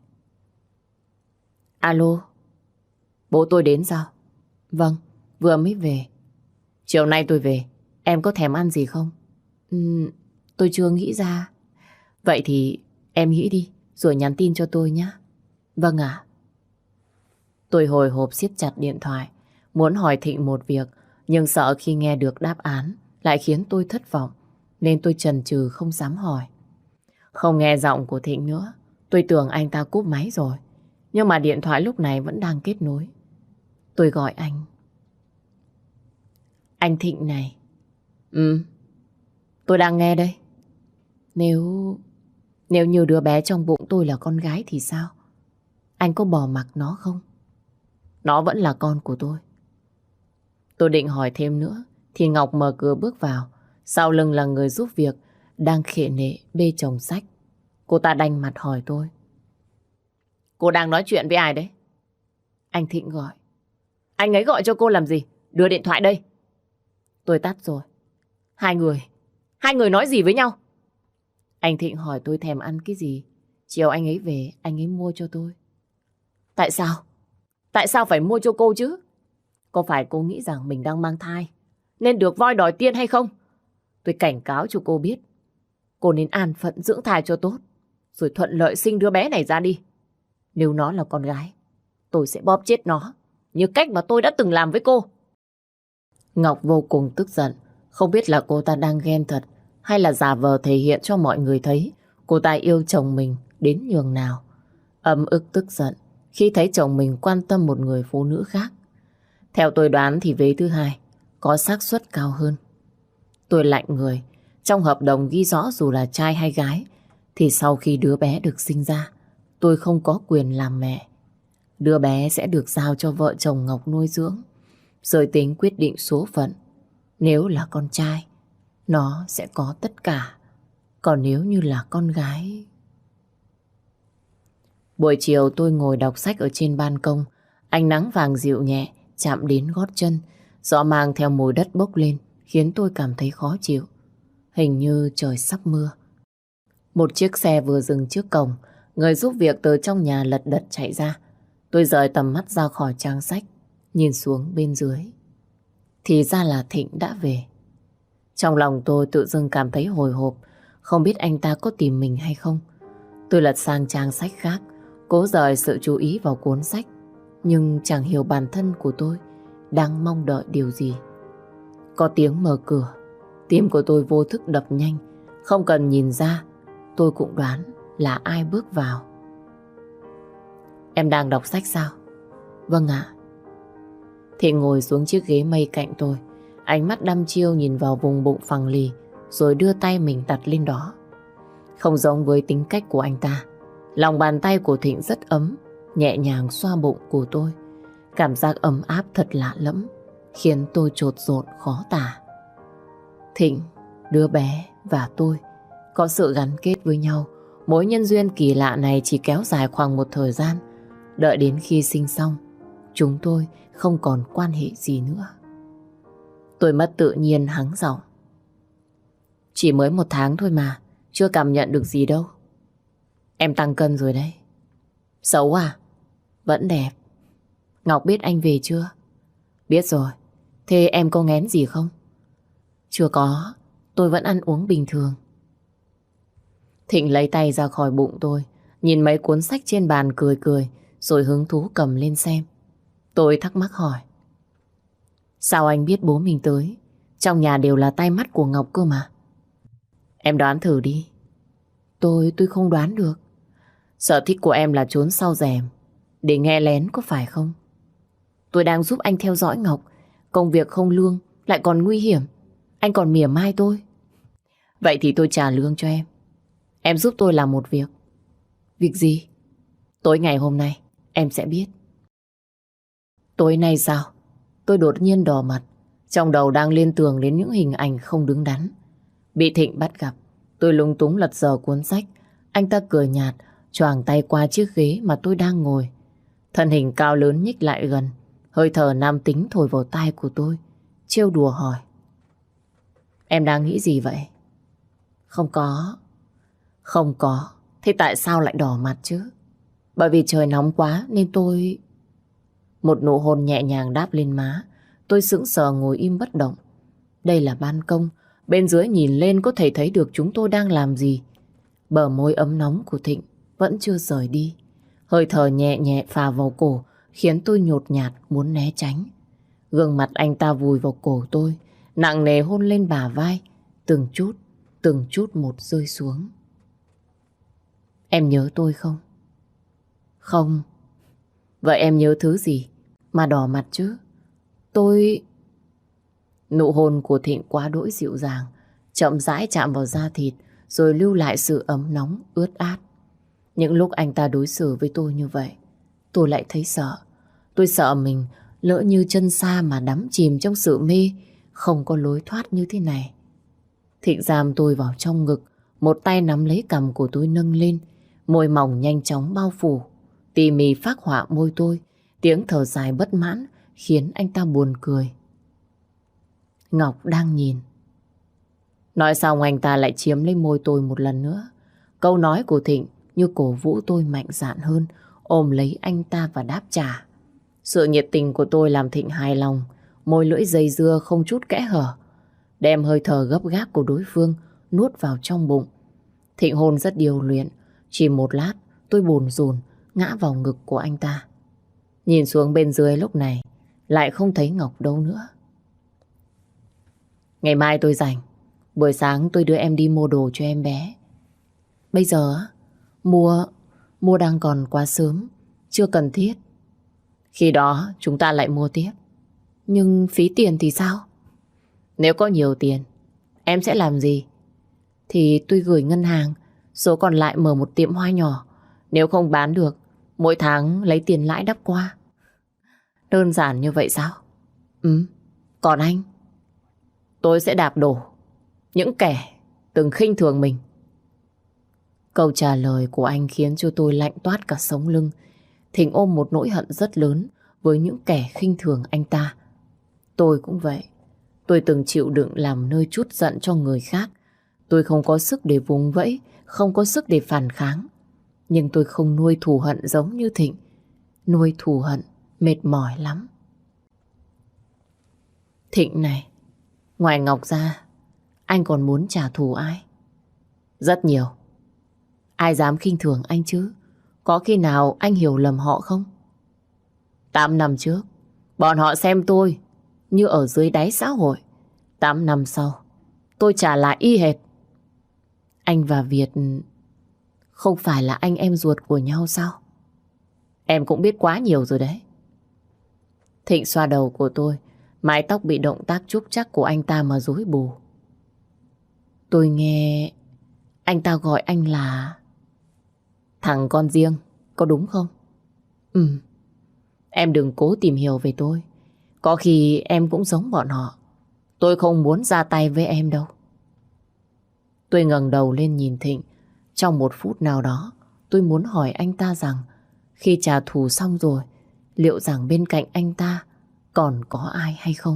Alo, bố tôi đến sao? Vâng, vừa mới về. Chiều nay tôi về, em có thèm ăn gì không? Tôi chưa nghĩ ra. Vậy thì em nghĩ đi, rồi nhắn tin cho tôi nhé. Vâng ạ. Tôi hồi hộp siết chặt điện thoại, muốn hỏi Thịnh một việc, nhưng sợ khi nghe được đáp án lại khiến tôi thất vọng, nên tôi chần chừ không dám hỏi. Không nghe giọng của Thịnh nữa, tôi tưởng anh ta cúp máy rồi, nhưng mà điện thoại lúc này vẫn đang kết nối. Tôi gọi anh. Anh Thịnh này. Tôi đang nghe đây. Nếu như đứa bé trong bụng tôi là con gái thì sao? Anh có bỏ mặc nó không? Nó vẫn là con của tôi. Tôi định hỏi thêm nữa thì Ngọc mở cửa bước vào. Sau lưng là người giúp việc đang khệ nệ bê chồng sách. Cô ta đanh mặt hỏi tôi. Cô đang nói chuyện với ai đấy? Anh Thịnh gọi. Anh ấy gọi cho cô làm gì? Đưa điện thoại đây. Tôi tắt rồi. Hai người nói gì với nhau? Anh Thịnh hỏi tôi thèm ăn cái gì. Chiều anh ấy về, anh ấy mua cho tôi. Tại sao? Tại sao phải mua cho cô chứ? Có phải cô nghĩ rằng mình đang mang thai nên được voi đòi tiên hay không? Tôi cảnh cáo cho cô biết, cô nên an phận dưỡng thai cho tốt, rồi thuận lợi sinh đứa bé này ra đi. Nếu nó là con gái, tôi sẽ bóp chết nó, như cách mà tôi đã từng làm với cô. Ngọc vô cùng tức giận, không biết là cô ta đang ghen thật hay là giả vờ thể hiện cho mọi người thấy cô ta yêu chồng mình đến nhường nào. Ấm ức tức giận khi thấy chồng mình quan tâm một người phụ nữ khác. Theo tôi đoán thì vế thứ hai có xác suất cao hơn. Tôi lạnh người. Trong hợp đồng ghi rõ dù là trai hay gái thì sau khi đứa bé được sinh ra, tôi không có quyền làm mẹ. Đứa bé sẽ được giao cho vợ chồng Ngọc nuôi dưỡng, rồi tính quyết định số phận. Nếu là con trai, nó sẽ có tất cả. Còn nếu như là con gái... Buổi chiều tôi ngồi đọc sách ở trên ban công. Ánh nắng vàng dịu nhẹ chạm đến gót chân. Gió mang theo mùi đất bốc lên khiến tôi cảm thấy khó chịu. Hình như trời sắp mưa. Một chiếc xe vừa dừng trước cổng. Người giúp việc từ trong nhà lật đật chạy ra. Tôi rời tầm mắt ra khỏi trang sách, nhìn xuống bên dưới. Thì ra là Thịnh đã về. Trong lòng tôi tự dưng cảm thấy hồi hộp, không biết anh ta có tìm mình hay không. Tôi lật sang trang sách khác, cố dời sự chú ý vào cuốn sách, nhưng chẳng hiểu bản thân của tôi đang mong đợi điều gì. Có tiếng mở cửa, tim của tôi vô thức đập nhanh, không cần nhìn ra, tôi cũng đoán là ai bước vào. Em đang đọc sách sao? Vâng ạ. Thịnh ngồi xuống chiếc ghế mây cạnh tôi, ánh mắt đăm chiêu nhìn vào vùng bụng phẳng lì, rồi đưa tay mình đặt lên đó. Không giống với tính cách của anh ta, lòng bàn tay của Thịnh rất ấm, nhẹ nhàng xoa bụng của tôi. Cảm giác ấm áp thật lạ lẫm, khiến tôi chột rộn khó tả. Thịnh, đứa bé và tôi có sự gắn kết với nhau. Mối nhân duyên kỳ lạ này chỉ kéo dài khoảng một thời gian. Đợi đến khi sinh xong, chúng tôi không còn quan hệ gì nữa. Tôi mất tự nhiên hắng giọng. Chỉ mới 1 tháng thôi mà, chưa cảm nhận được gì đâu. Em tăng cân rồi đấy. Xấu à? Vẫn đẹp. Ngọc biết anh về chưa? Biết rồi. Thế em có nghén gì không? Chưa có. Tôi vẫn ăn uống bình thường. Thịnh lấy tay ra khỏi bụng tôi, nhìn mấy cuốn sách trên bàn cười cười, rồi hứng thú cầm lên xem. Tôi thắc mắc hỏi. Sao anh biết bố mình tới? Trong nhà đều là tai mắt của Ngọc cơ mà. Em đoán thử đi. Tôi không đoán được. Sở thích của em là trốn sau rèm để nghe lén có phải không? Tôi đang giúp anh theo dõi Ngọc. Công việc không lương lại còn nguy hiểm. Anh còn mỉa mai tôi. Vậy thì tôi trả lương cho em. Em giúp tôi làm một việc. Việc gì? Tối ngày hôm nay em sẽ biết. Tối nay sao? Tôi đột nhiên đỏ mặt, trong đầu đang liên tưởng đến những hình ảnh không đứng đắn. Bị Thịnh bắt gặp, tôi lúng túng lật dở cuốn sách. Anh ta cười nhạt, choàng tay qua chiếc ghế mà tôi đang ngồi. Thân hình cao lớn nhích lại gần, hơi thở nam tính thổi vào tai của tôi, trêu đùa hỏi. Em đang nghĩ gì vậy? Không có. Không có. Thế tại sao lại đỏ mặt chứ? Bởi vì trời nóng quá nên tôi... Một nụ hôn nhẹ nhàng đáp lên má. Tôi sững sờ ngồi im bất động. Đây là ban công. Bên dưới nhìn lên có thể thấy được chúng tôi đang làm gì. Bờ môi ấm nóng của Thịnh vẫn chưa rời đi. Hơi thở nhẹ nhẹ phà vào cổ khiến tôi nhột nhạt muốn né tránh. Gương mặt anh ta vùi vào cổ tôi, nặng nề hôn lên bả vai, từng chút một rơi xuống. Em nhớ tôi không? Không. Vậy em nhớ thứ gì mà đỏ mặt chứ? Tôi... Nụ hôn của Thịnh quá đỗi dịu dàng, chậm rãi chạm vào da thịt, rồi lưu lại sự ấm nóng, ướt át. Những lúc anh ta đối xử với tôi như vậy, tôi lại thấy sợ. Tôi sợ mình lỡ như chân sa mà đắm chìm trong sự mê, không có lối thoát như thế này. Thịnh giam tôi vào trong ngực, một tay nắm lấy cằm của tôi nâng lên, môi mỏng nhanh chóng bao phủ, tỉ mỉ phác họa môi tôi, tiếng thở dài bất mãn khiến anh ta buồn cười. Ngọc đang nhìn. Nói xong anh ta lại chiếm lấy môi tôi một lần nữa. Câu nói của Thịnh như cổ vũ tôi mạnh dạn hơn, ôm lấy anh ta và đáp trả. Sự nhiệt tình của tôi làm Thịnh hài lòng, môi lưỡi dây dưa không chút kẽ hở, đem hơi thở gấp gáp của đối phương nuốt vào trong bụng. Thịnh hôn rất điều luyện, chỉ một lát tôi bồn chồn ngã vào ngực của anh ta. Nhìn xuống bên dưới lúc này lại không thấy Ngọc đâu nữa. Ngày mai tôi rảnh, buổi sáng tôi đưa em đi mua đồ cho em bé. Bây giờ mua đang còn quá sớm, chưa cần thiết. Khi đó chúng ta lại mua tiếp. Nhưng phí tiền thì sao? Nếu có nhiều tiền, em sẽ làm gì? Thì tôi gửi ngân hàng, số còn lại mở một tiệm hoa nhỏ. Nếu không bán được, mỗi tháng lấy tiền lãi đắp qua. Đơn giản như vậy sao? Ừ, còn anh? Tôi sẽ đạp đổ những kẻ từng khinh thường mình. Câu trả lời của anh khiến cho tôi lạnh toát cả sống lưng. Thịnh ôm một nỗi hận rất lớn với những kẻ khinh thường anh ta. Tôi cũng vậy. Tôi từng chịu đựng làm nơi trút giận cho người khác. Tôi không có sức để vùng vẫy, không có sức để phản kháng. Nhưng tôi không nuôi thù hận giống như Thịnh. Nuôi thù hận mệt mỏi lắm. Thịnh này, ngoài Ngọc ra, anh còn muốn trả thù ai? Rất nhiều. Ai dám khinh thường anh chứ? Có khi nào anh hiểu lầm họ không? 8 năm trước, bọn họ xem tôi như ở dưới đáy xã hội. 8 năm sau, tôi trả lại y hệt. Anh và Việt không phải là anh em ruột của nhau sao? Em cũng biết quá nhiều rồi đấy. Thịnh xoa đầu của tôi, mái tóc bị động tác trúc chắc của anh ta mà rối bù. Tôi nghe anh ta gọi anh là thằng con riêng, có đúng không? Ừ. Em đừng cố tìm hiểu về tôi. Có khi em cũng giống bọn họ. Tôi không muốn ra tay với em đâu. Tôi ngẩng đầu lên nhìn Thịnh. Trong một phút nào đó, tôi muốn hỏi anh ta rằng khi trả thù xong rồi, liệu rằng bên cạnh anh ta còn có ai hay không?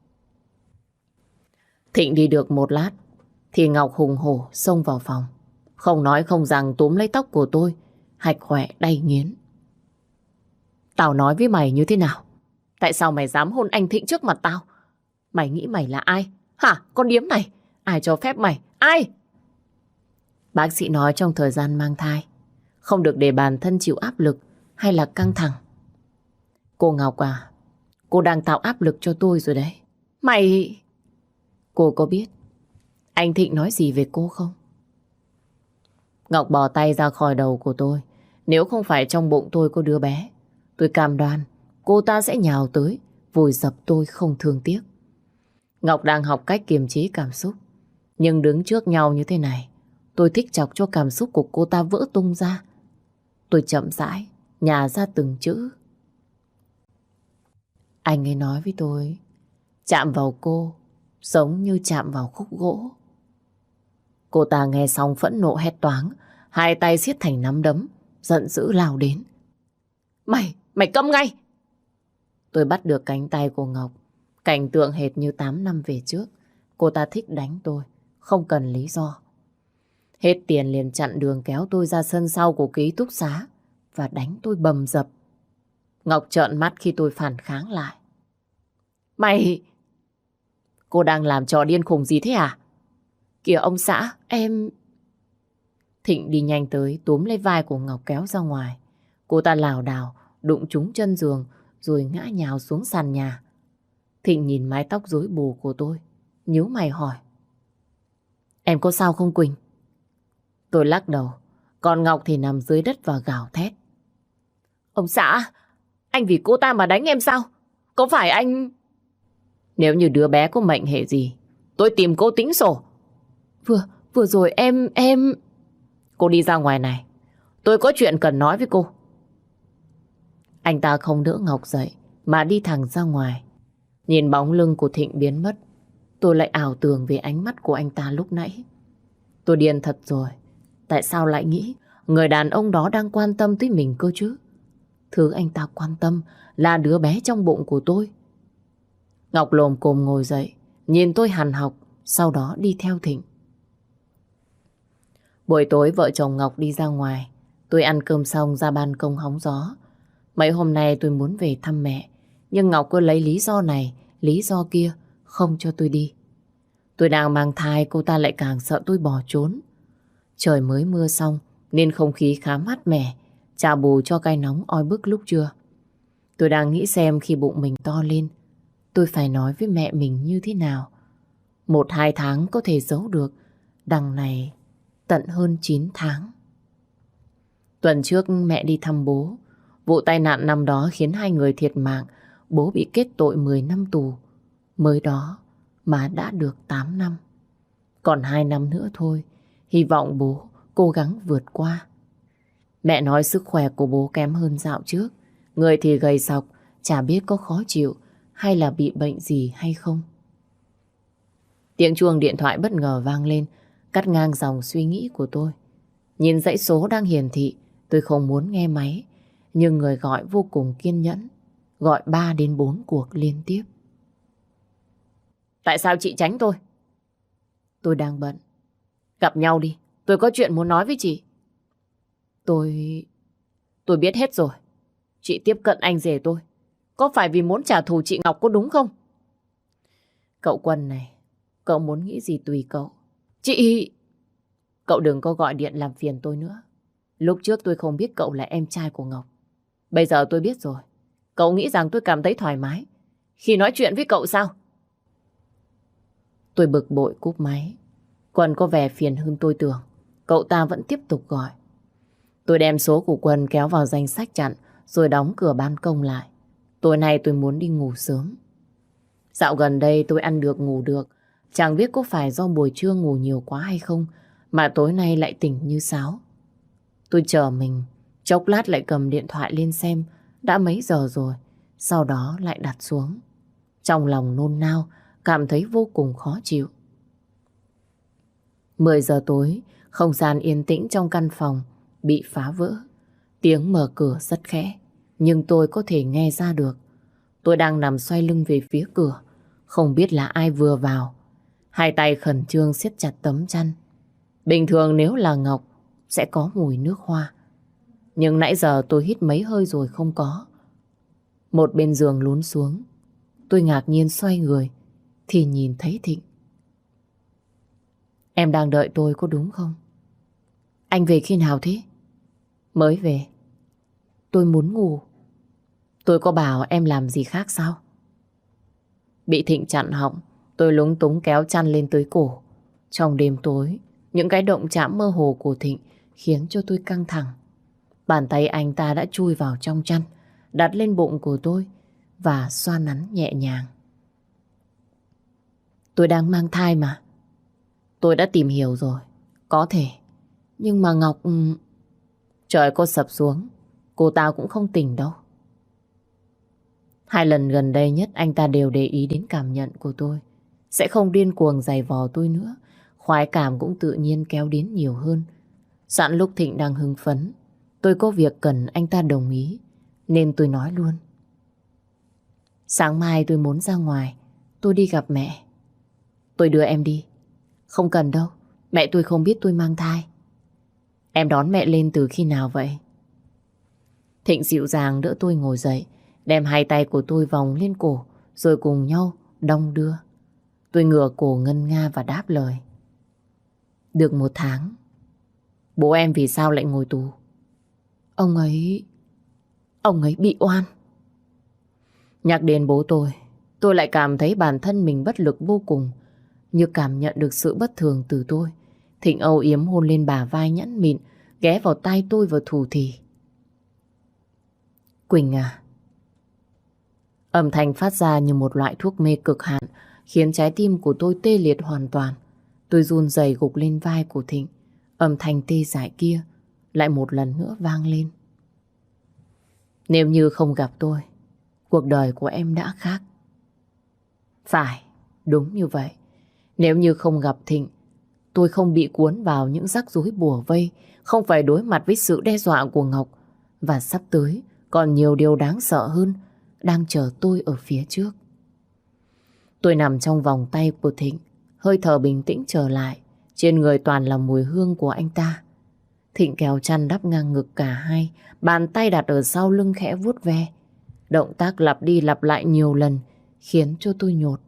Thịnh đi được một lát thì Ngọc hùng hổ xông vào phòng. Không nói không rằng túm lấy tóc của tôi, hạch hoẹ đay nghiến. Tao nói với mày như thế nào? Tại sao mày dám hôn anh Thịnh trước mặt tao? Mày nghĩ mày là ai? Hả, con điếm này? Ai cho phép mày? Ai? Bác sĩ nói trong thời gian mang thai không được để bản thân chịu áp lực hay là căng thẳng. Cô Ngọc à, cô đang tạo áp lực cho tôi rồi đấy. Mày... Cô có biết anh Thịnh nói gì về cô không? Ngọc bỏ tay ra khỏi đầu của tôi. Nếu không phải trong bụng tôi có đứa bé, tôi cam đoan cô ta sẽ nhào tới vùi dập tôi không thương tiếc. Ngọc đang học cách kiềm chế cảm xúc. Nhưng đứng trước nhau như thế này, tôi thích chọc cho cảm xúc của cô ta vỡ tung ra. Tôi chậm rãi nhả ra từng chữ. Anh ấy nói với tôi, chạm vào cô giống như chạm vào khúc gỗ. Cô ta nghe xong phẫn nộ hét toáng, hai tay siết thành nắm đấm, giận dữ lao đến. Mày câm ngay! Tôi bắt được cánh tay của Ngọc. Cảnh tượng hệt như 8 năm về trước. Cô ta thích đánh tôi, không cần lý do. Hết tiền liền chặn đường kéo tôi ra sân sau của ký túc xá và đánh tôi bầm dập. Ngọc trợn mắt khi tôi phản kháng lại. Mày... Cô đang làm trò điên khùng gì thế à? Kìa ông xã, em... Thịnh đi nhanh tới túm lấy vai của Ngọc kéo ra ngoài. Cô ta lảo đảo đụng trúng chân giường rồi ngã nhào xuống sàn nhà. Thịnh nhìn mái tóc rối bù của tôi, nhíu mày hỏi. Em có sao không Quỳnh? Tôi lắc đầu, còn Ngọc thì nằm dưới đất và gào thét. Ông xã, anh vì cô ta mà đánh em sao? Có phải anh... Nếu như đứa bé có mệnh hệ gì, tôi tìm cô tính sổ. Vừa rồi em... Cô đi ra ngoài này, tôi có chuyện cần nói với cô. Anh ta không đỡ Ngọc dậy mà đi thẳng ra ngoài. Nhìn bóng lưng của Thịnh biến mất, tôi lại ảo tưởng về ánh mắt của anh ta lúc nãy. Tôi điên thật rồi. Tại sao lại nghĩ người đàn ông đó đang quan tâm tới mình cơ chứ? Thứ anh ta quan tâm là đứa bé trong bụng của tôi. Ngọc lồm cồm ngồi dậy, nhìn tôi hằn học, sau đó đi theo Thịnh. Buổi tối vợ chồng Ngọc đi ra ngoài. Tôi ăn cơm xong ra ban công hóng gió. Mấy hôm nay tôi muốn về thăm mẹ, nhưng Ngọc cứ lấy lý do này, lý do kia, không cho tôi đi. Tôi đang mang thai, cô ta lại càng sợ tôi bỏ trốn. Trời mới mưa xong, nên không khí khá mát mẻ, trả bù cho cái nóng oi bức lúc trưa. Tôi đang nghĩ xem khi bụng mình to lên, tôi phải nói với mẹ mình như thế nào. 1-2 tháng có thể giấu được, đằng này tận hơn 9 tháng. Tuần trước mẹ đi thăm bố. Vụ tai nạn năm đó khiến 2 người thiệt mạng. Bố bị kết tội 10 năm tù. Mới đó mà đã được 8 năm. Còn 2 năm nữa thôi. Hy vọng bố cố gắng vượt qua. Mẹ nói sức khỏe của bố kém hơn dạo trước. Người thì gầy sọc, chả biết có khó chịu hay là bị bệnh gì hay không. Tiếng chuông điện thoại bất ngờ vang lên, cắt ngang dòng suy nghĩ của tôi. Nhìn dãy số đang hiển thị, tôi không muốn nghe máy, nhưng người gọi vô cùng kiên nhẫn, gọi 3 đến 4 cuộc liên tiếp. Tại sao chị tránh tôi? Tôi đang bận. Gặp nhau đi, tôi có chuyện muốn nói với chị. Tôi biết hết rồi. Chị tiếp cận anh rể tôi, có phải vì muốn trả thù chị Ngọc có đúng không? Cậu Quân này, cậu muốn nghĩ gì tùy cậu. Chị... Cậu đừng có gọi điện làm phiền tôi nữa. Lúc trước tôi không biết cậu là em trai của Ngọc. Bây giờ tôi biết rồi. Cậu nghĩ rằng tôi cảm thấy thoải mái khi nói chuyện với cậu sao? Tôi bực bội cúp máy. Quân có vẻ phiền hơn tôi tưởng. Cậu ta vẫn tiếp tục gọi. Tôi đem số của Quân kéo vào danh sách chặn rồi đóng cửa ban công lại. Tối nay tôi muốn đi ngủ sớm. Dạo gần đây tôi ăn được ngủ được. Chẳng biết có phải do buổi trưa ngủ nhiều quá hay không mà tối nay lại tỉnh như sáo. Tôi chờ mình, chốc lát lại cầm điện thoại lên xem đã mấy giờ rồi, sau đó lại đặt xuống. Trong lòng nôn nao, cảm thấy vô cùng khó chịu. 10 giờ tối, không gian yên tĩnh trong căn phòng bị phá vỡ. Tiếng mở cửa rất khẽ, nhưng tôi có thể nghe ra được. Tôi đang nằm xoay lưng về phía cửa, không biết là ai vừa vào. Hai tay khẩn trương siết chặt tấm chăn. Bình thường nếu là Ngọc sẽ có mùi nước hoa, nhưng nãy giờ tôi hít mấy hơi rồi không có. Một bên giường lún xuống. Tôi ngạc nhiên xoay người thì nhìn thấy Thịnh. Em đang đợi tôi có đúng không? Anh về khi nào thế? Mới về. Tôi muốn ngủ. Tôi có bảo em làm gì khác sao? Bị Thịnh chặn họng, tôi lúng túng kéo chăn lên tới cổ. Trong đêm tối, những cái động chạm mơ hồ của Thịnh khiến cho tôi căng thẳng. Bàn tay anh ta đã chui vào trong chăn, đặt lên bụng của tôi và xoa nắn nhẹ nhàng. Tôi đang mang thai mà. Tôi đã tìm hiểu rồi. Có thể. Nhưng mà Ngọc... Trời có sập xuống, cô ta cũng không tỉnh đâu. 2 lần gần đây nhất anh ta đều để ý đến cảm nhận của tôi. Sẽ không điên cuồng giày vò tôi nữa. Khoái cảm cũng tự nhiên kéo đến nhiều hơn. Sẵn lúc Thịnh đang hưng phấn, tôi có việc cần anh ta đồng ý, nên tôi nói luôn. Sáng mai tôi muốn ra ngoài, tôi đi gặp mẹ. Tôi đưa em đi. Không cần đâu, mẹ tôi không biết tôi mang thai. Em đón mẹ lên từ khi nào vậy? Thịnh dịu dàng đỡ tôi ngồi dậy, đem hai tay của tôi vòng lên cổ, rồi cùng nhau đong đưa. Tôi ngửa cổ ngân nga và đáp lời. Được 1 tháng. Bố em vì sao lại ngồi tù? Ông ấy bị oan. Nhắc đến bố tôi lại cảm thấy bản thân mình bất lực vô cùng, như cảm nhận được sự bất thường từ tôi. Thịnh âu yếm hôn lên bả vai nhẵn mịn, ghé vào tai tôi và thủ thỉ. Quỳnh à. Âm thanh phát ra như một loại thuốc mê cực hạn, khiến trái tim của tôi tê liệt hoàn toàn. Tôi run rẩy gục lên vai của Thịnh. Âm thanh tê dại kia lại một lần nữa vang lên. Nếu như không gặp tôi, cuộc đời của em đã khác. Phải, đúng như vậy. Nếu như không gặp Thịnh, tôi không bị cuốn vào những rắc rối bủa vây, không phải đối mặt với sự đe dọa của Ngọc. Và sắp tới, còn nhiều điều đáng sợ hơn đang chờ tôi ở phía trước. Tôi nằm trong vòng tay của Thịnh, hơi thở bình tĩnh trở lại. Trên người toàn là mùi hương của anh ta. Thịnh kéo chăn đắp ngang ngực cả hai, bàn tay đặt ở sau lưng khẽ vuốt ve. Động tác lặp đi lặp lại nhiều lần khiến cho tôi nhột.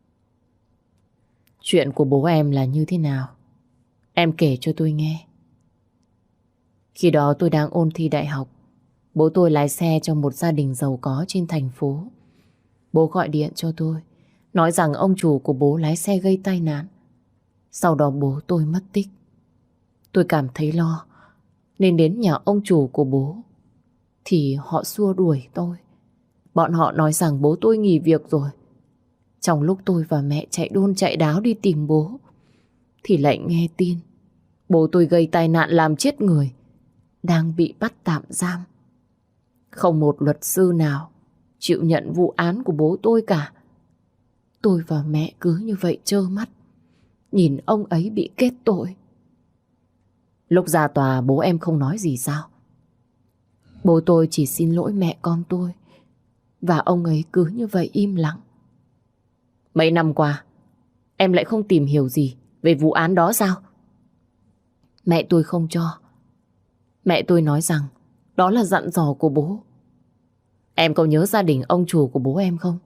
Chuyện của bố em là như thế nào? Em kể cho tôi nghe. Khi đó tôi đang ôn thi đại học. Bố tôi lái xe cho một gia đình giàu có trên thành phố. Bố gọi điện cho tôi, nói rằng ông chủ của bố lái xe gây tai nạn. Sau đó bố tôi mất tích. Tôi cảm thấy lo, nên đến nhà ông chủ của bố. Thì họ xua đuổi tôi. Bọn họ nói rằng bố tôi nghỉ việc rồi. Trong lúc tôi và mẹ chạy đôn chạy đáo đi tìm bố, thì lại nghe tin bố tôi gây tai nạn làm chết người, đang bị bắt tạm giam. Không một luật sư nào chịu nhận vụ án của bố tôi cả. Tôi và mẹ cứ như vậy trơ mắt, nhìn ông ấy bị kết tội. Lúc ra tòa bố em không nói gì sao? Bố tôi chỉ xin lỗi mẹ con tôi, và ông ấy cứ như vậy im lặng. Mấy năm qua em lại không tìm hiểu gì về vụ án đó sao? Mẹ tôi không cho. Mẹ tôi nói rằng đó là dặn dò của bố. Em có nhớ gia đình ông chủ của bố em không?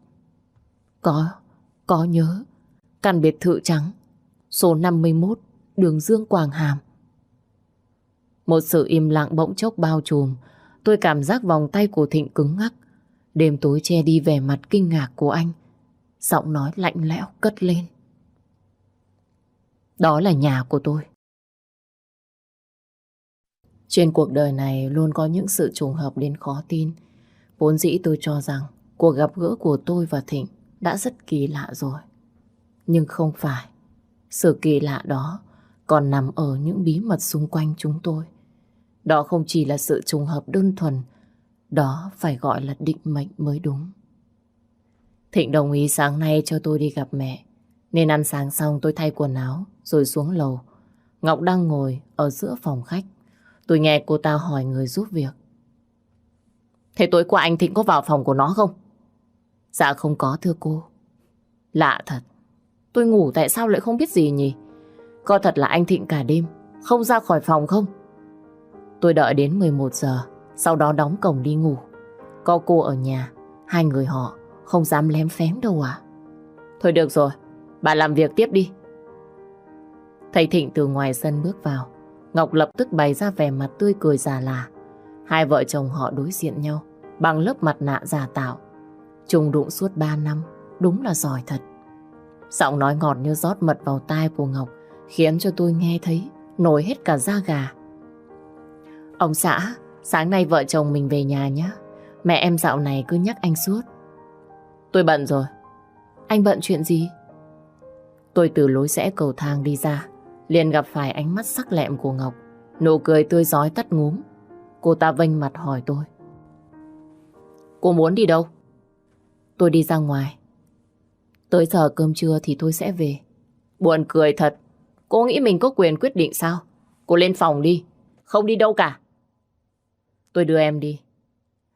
Có nhớ. Căn biệt thự trắng, số 51, đường Dương Quảng Hàm. Một sự im lặng bỗng chốc bao trùm. Tôi cảm giác vòng tay của Thịnh cứng ngắc. Đêm tối che đi vẻ mặt kinh ngạc của anh. Giọng nói lạnh lẽo cất lên. Đó là nhà của tôi. Trên cuộc đời này luôn có những sự trùng hợp đến khó tin. Vốn dĩ tôi cho rằng cuộc gặp gỡ của tôi và Thịnh đã rất kỳ lạ rồi. Nhưng không phải. Sự kỳ lạ đó còn nằm ở những bí mật xung quanh chúng tôi. Đó không chỉ là sự trùng hợp đơn thuần, đó phải gọi là định mệnh mới đúng. Thịnh đồng ý sáng nay cho tôi đi gặp mẹ, nên ăn sáng xong tôi thay quần áo rồi xuống lầu. Ngọc đang ngồi ở giữa phòng khách. Tôi nghe cô ta hỏi người giúp việc. Thế tối qua anh Thịnh có vào phòng của nó không? Dạ không có thưa cô. Lạ thật, tôi ngủ tại sao lại không biết gì nhỉ? Có thật là anh Thịnh cả đêm không ra khỏi phòng không? Tôi đợi đến 11 giờ, sau đó đóng cổng đi ngủ. Có cô ở nhà, hai người họ không dám lém phém đâu à? Thôi được rồi, bà làm việc tiếp đi. Thầy Thịnh từ ngoài sân bước vào. Ngọc lập tức bày ra vẻ mặt tươi cười già lạ. Hai vợ chồng họ đối diện nhau bằng lớp mặt nạ giả tạo. Chung đụng suốt 3 năm, đúng là giỏi thật. Giọng nói ngọt như rót mật vào tai của Ngọc khiến cho tôi nghe thấy nổi hết cả da gà. Ông xã, sáng nay vợ chồng mình về nhà nhé. Mẹ em dạo này cứ nhắc anh suốt. Tôi bận rồi. Anh bận chuyện gì? Tôi từ lối rẽ cầu thang đi ra, liền gặp phải ánh mắt sắc lẹm của Ngọc. Nụ cười tươi rói tắt ngúm. Cô ta vênh mặt hỏi tôi. Cô muốn đi đâu? Tôi đi ra ngoài. Tới giờ cơm trưa thì tôi sẽ về. Buồn cười thật. Cô nghĩ mình có quyền quyết định sao? Cô lên phòng đi. Không đi đâu cả. Tôi đưa em đi.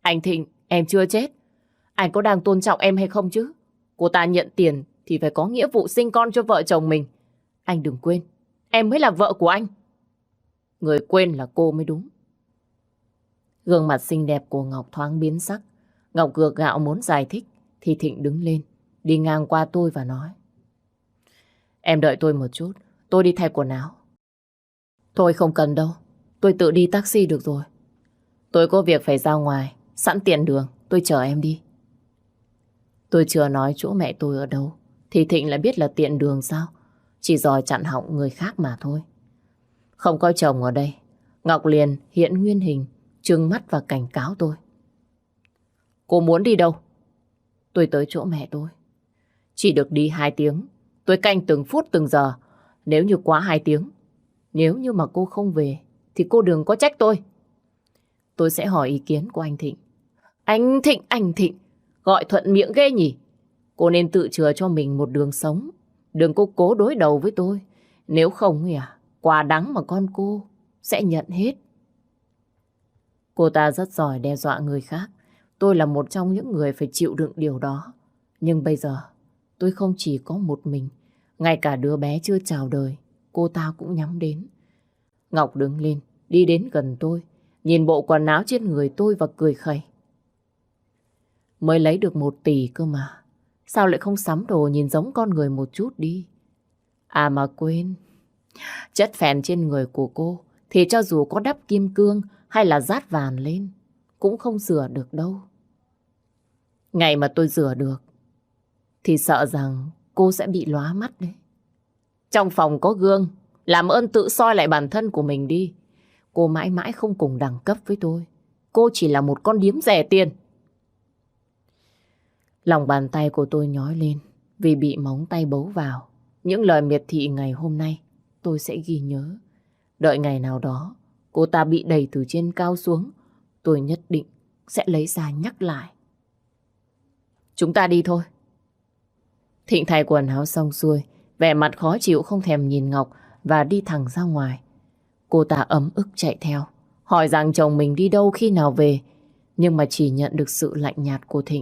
Anh Thịnh, em chưa chết. Anh có đang tôn trọng em hay không chứ? Cô ta nhận tiền thì phải có nghĩa vụ sinh con cho vợ chồng mình. Anh đừng quên, em mới là vợ của anh. Người quên là cô mới đúng. Gương mặt xinh đẹp của Ngọc thoáng biến sắc. Ngọc gượng gạo muốn giải thích thì Thịnh đứng lên, đi ngang qua tôi và nói: Em đợi tôi một chút, tôi đi thay quần áo. Thôi không cần đâu, tôi tự đi taxi được rồi. Tôi có việc phải ra ngoài, sẵn tiện đường, tôi chở em đi. Tôi chưa nói chỗ mẹ tôi ở đâu thì Thịnh lại biết là tiện đường sao? Chỉ giỏi chặn họng người khác mà thôi. Không có chồng ở đây, Ngọc liền hiện nguyên hình, trừng mắt và cảnh cáo tôi. Cô muốn đi đâu? Tôi tới chỗ mẹ tôi. Chỉ được đi 2 tiếng. Tôi canh từng phút từng giờ. Nếu như quá 2 tiếng, nếu như mà cô không về thì cô đừng có trách tôi. Tôi sẽ hỏi ý kiến của anh Thịnh. Anh Thịnh, gọi thuận miệng ghê nhỉ? Cô nên tự chừa cho mình một đường sống. Đừng có cố đối đầu với tôi. Nếu không quả đắng mà con cô sẽ nhận hết. Cô ta rất giỏi đe dọa người khác. Tôi là một trong những người phải chịu đựng điều đó. Nhưng bây giờ tôi không chỉ có một mình. Ngay cả đứa bé chưa chào đời cô ta cũng nhắm đến. Ngọc đứng lên, đi đến gần tôi, nhìn bộ quần áo trên người tôi và cười khẩy. Mới lấy được 1 tỷ cơ mà, sao lại không sắm đồ nhìn giống con người một chút đi? À mà quên, chất phèn trên người của cô thì cho dù có đắp kim cương hay là dát vàng lên cũng không rửa được đâu. Ngày mà tôi rửa được thì sợ rằng cô sẽ bị lóa mắt đấy. Trong phòng có gương, làm ơn tự soi lại bản thân của mình đi. Cô mãi mãi không cùng đẳng cấp với tôi. Cô chỉ là một con điếm rẻ tiền. Lòng bàn tay của tôi nhói lên vì bị móng tay bấu vào. Những lời miệt thị ngày hôm nay tôi sẽ ghi nhớ. Đợi ngày nào đó cô ta bị đẩy từ trên cao xuống, tôi nhất định sẽ lấy ra nhắc lại. Chúng ta đi thôi. Thịnh thay quần áo xong xuôi, vẻ mặt khó chịu không thèm nhìn Ngọc và đi thẳng ra ngoài. Cô ta ấm ức chạy theo, hỏi rằng chồng mình đi đâu khi nào về, nhưng mà chỉ nhận được sự lạnh nhạt của Thịnh.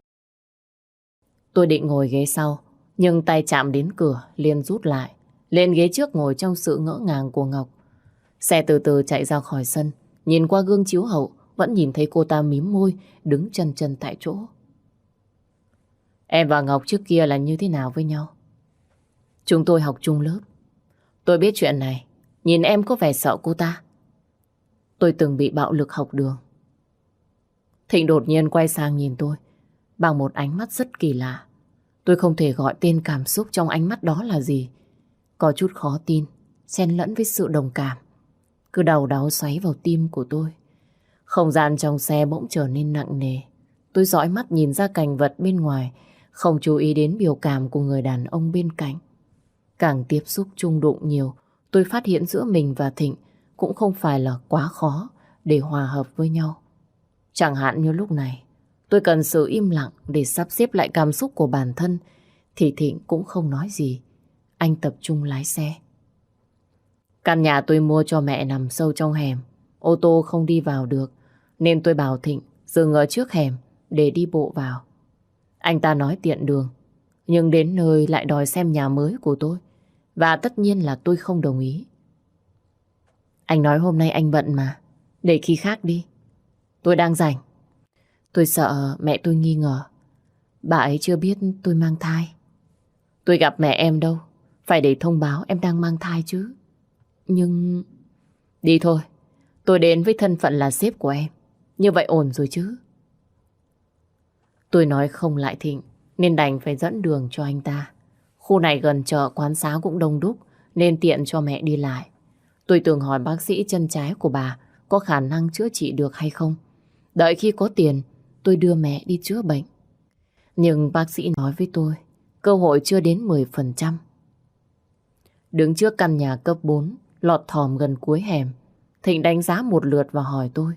Tôi định ngồi ghế sau, nhưng tay chạm đến cửa liền rút lại, lên ghế trước ngồi trong sự ngỡ ngàng của Ngọc. Xe từ từ chạy ra khỏi sân, nhìn qua gương chiếu hậu, vẫn nhìn thấy cô ta mím môi, đứng chần chần tại chỗ. Em và Ngọc trước kia là như thế nào với nhau? Chúng tôi học chung lớp. Tôi biết chuyện này, nhìn em có vẻ sợ cô ta. Tôi từng bị bạo lực học đường. Thịnh đột nhiên quay sang nhìn tôi bằng một ánh mắt rất kỳ lạ. Tôi không thể gọi tên cảm xúc trong ánh mắt đó là gì. Có chút khó tin, xen lẫn với sự đồng cảm. Cứ đau đáu xoáy vào tim của tôi. Không gian trong xe bỗng trở nên nặng nề. Tôi dõi mắt nhìn ra cảnh vật bên ngoài, không chú ý đến biểu cảm của người đàn ông bên cạnh. Càng tiếp xúc chung đụng nhiều, tôi phát hiện giữa mình và Thịnh cũng không phải là quá khó để hòa hợp với nhau. Chẳng hạn như lúc này, tôi cần sự im lặng để sắp xếp lại cảm xúc của bản thân, thì Thịnh cũng không nói gì. Anh tập trung lái xe. Căn nhà tôi mua cho mẹ nằm sâu trong hẻm, ô tô không đi vào được, nên tôi bảo Thịnh dừng ở trước hẻm để đi bộ vào. Anh ta nói tiện đường, nhưng đến nơi lại đòi xem nhà mới của tôi. Và tất nhiên là tôi không đồng ý. Anh nói hôm nay anh bận mà, để khi khác đi. Tôi đang rảnh. Tôi sợ mẹ tôi nghi ngờ. Bà ấy chưa biết tôi mang thai. Tôi gặp mẹ em đâu, phải để thông báo em đang mang thai chứ. Nhưng... Đi thôi, tôi đến với thân phận là sếp của em. Như vậy ổn rồi chứ. Tôi nói không lại Thịnh, nên đành phải dẫn đường cho anh ta. Khu này gần chợ quán xá cũng đông đúc, nên tiện cho mẹ đi lại. Tôi tưởng hỏi bác sĩ chân trái của bà có khả năng chữa trị được hay không. Đợi khi có tiền, tôi đưa mẹ đi chữa bệnh. Nhưng bác sĩ nói với tôi, cơ hội chưa đến 10%. Đứng trước căn nhà cấp 4, lọt thỏm gần cuối hẻm, Thịnh đánh giá một lượt và hỏi tôi.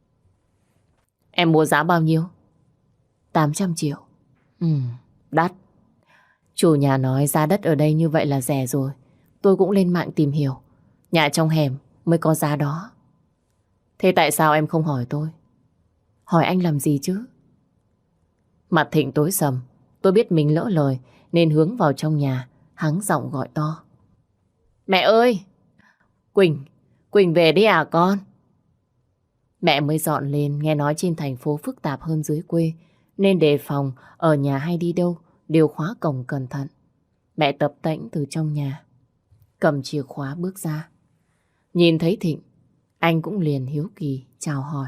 Em mua giá bao nhiêu? 800 triệu. Đắt. Chủ nhà nói giá đất ở đây như vậy là rẻ rồi. Tôi cũng lên mạng tìm hiểu. Nhà trong hẻm mới có giá đó. Thế tại sao em không hỏi tôi? hỏi anh làm gì chứ? Mặt Thịnh tối sầm. Tôi biết mình lỡ lời nên hướng vào trong nhà, hắng giọng gọi to. Mẹ ơi! Quỳnh! Quỳnh về đi à con? Mẹ mới dọn lên, nghe nói trên thành phố phức tạp hơn dưới quê, nên đề phòng ở nhà hay đi đâu đều khóa cổng cẩn thận. Mẹ tập tễnh từ trong nhà, cầm chìa khóa bước ra. Nhìn thấy Thịnh, anh cũng liền hiếu kỳ chào hỏi.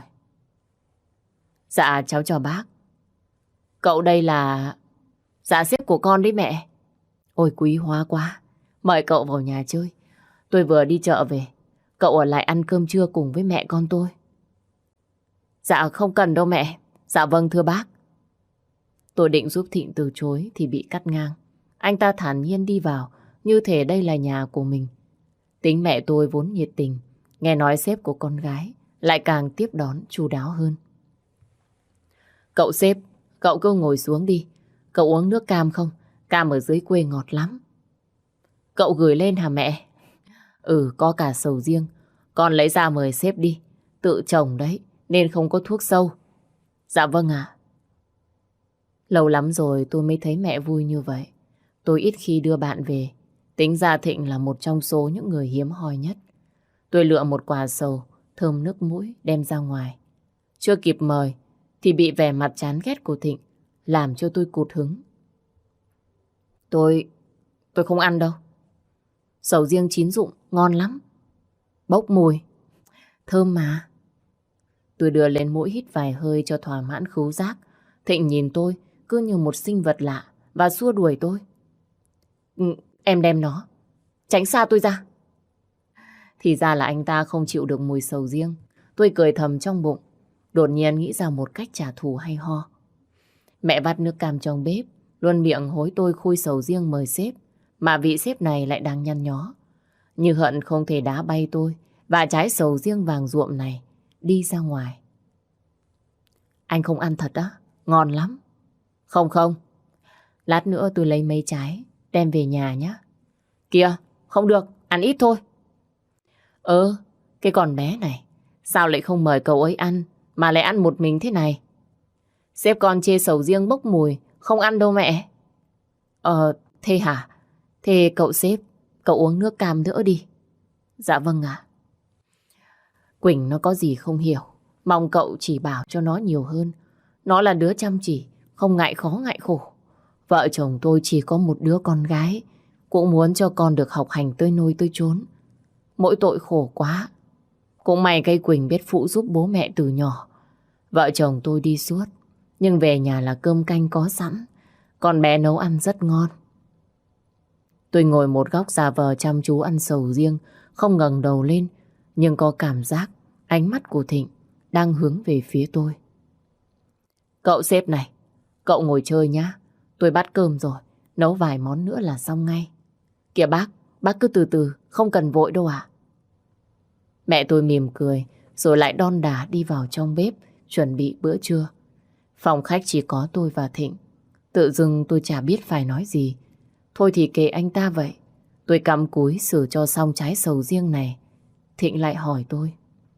Dạ cháu chào bác. Cậu đây là... Dạ sếp của con đấy mẹ. Ôi quý hóa quá. Mời cậu vào nhà chơi. Tôi vừa đi chợ về. Cậu ở lại ăn cơm trưa cùng với mẹ con tôi. Dạ không cần đâu mẹ. Dạ vâng thưa bác. Tôi định giúp Thịnh từ chối thì bị cắt ngang. Anh ta thản nhiên đi vào, như thể đây là nhà của mình. Tính mẹ tôi vốn nhiệt tình, nghe nói sếp của con gái lại càng tiếp đón chu đáo hơn. Cậu sếp, cậu cứ ngồi xuống đi. Cậu uống nước cam không? Cam ở dưới quê ngọt lắm. Cậu gửi lên hả mẹ? Ừ, có cả sầu riêng. Con lấy ra mời sếp đi. Tự trồng đấy, nên không có thuốc sâu. Dạ vâng ạ. Lâu lắm rồi tôi mới thấy mẹ vui như vậy. Tôi ít khi đưa bạn về. Tính ra Thịnh là một trong số những người hiếm hoi nhất. Tôi lựa một quả sầu, thơm nước mũi, đem ra ngoài. Chưa kịp mời, thì bị vẻ mặt chán ghét của Thịnh làm cho tôi cụt hứng. Tôi không ăn đâu. Sầu riêng chín rụng, ngon lắm. Bốc mùi, thơm mà. Tôi đưa lên mũi hít vài hơi cho thỏa mãn khứu giác. Thịnh nhìn tôi cứ như một sinh vật lạ và xua đuổi tôi. Em đem nó, tránh xa tôi ra. Thì ra là anh ta không chịu được mùi sầu riêng. Tôi cười thầm trong bụng, đột nhiên nghĩ ra một cách trả thù hay ho. Mẹ vắt nước cam trong bếp, luôn miệng hối tôi khui sầu riêng mời sếp, mà vị sếp này lại đang nhăn nhó. Như hận không thể đá bay tôi và trái sầu riêng vàng ruộm này đi ra ngoài. Anh không ăn thật á? Ngon lắm. Không không, lát nữa tôi lấy mấy trái đem về nhà nhé. Kìa, không được, ăn ít thôi. Cái con bé này sao lại không mời cậu ấy ăn mà lại ăn một mình thế này? Sếp con chê sầu riêng bốc mùi, không ăn đâu mẹ. Thế hả? Thế cậu sếp, cậu uống nước cam đỡ đi. Dạ vâng ạ. Quỳnh nó có gì không hiểu, mong cậu chỉ bảo cho nó nhiều hơn. Nó là đứa chăm chỉ, không ngại khó ngại khổ. Vợ chồng tôi chỉ có một đứa con gái, cũng muốn cho con được học hành tới nơi tới chốn. Mỗi tội khổ quá. Cũng may cây Quỳnh biết phụ giúp bố mẹ từ nhỏ. Vợ chồng tôi đi suốt, nhưng về nhà là cơm canh có sẵn. Con bé nấu ăn rất ngon. Tôi ngồi một góc giả vờ chăm chú ăn sầu riêng, không ngẩng đầu lên, nhưng có cảm giác ánh mắt của Thịnh đang hướng về phía tôi. Cậu sếp này, cậu ngồi chơi nhá. Tôi bắt cơm rồi, nấu vài món nữa là xong ngay. Kìa bác cứ từ từ, không cần vội đâu ạ. Mẹ tôi mỉm cười, rồi lại đon đả đi vào trong bếp, chuẩn bị bữa trưa. Phòng khách chỉ có tôi và Thịnh. Tự dưng tôi chả biết phải nói gì. Thôi thì kệ anh ta vậy. Tôi cắm cúi xử cho xong trái sầu riêng này. Thịnh lại hỏi tôi.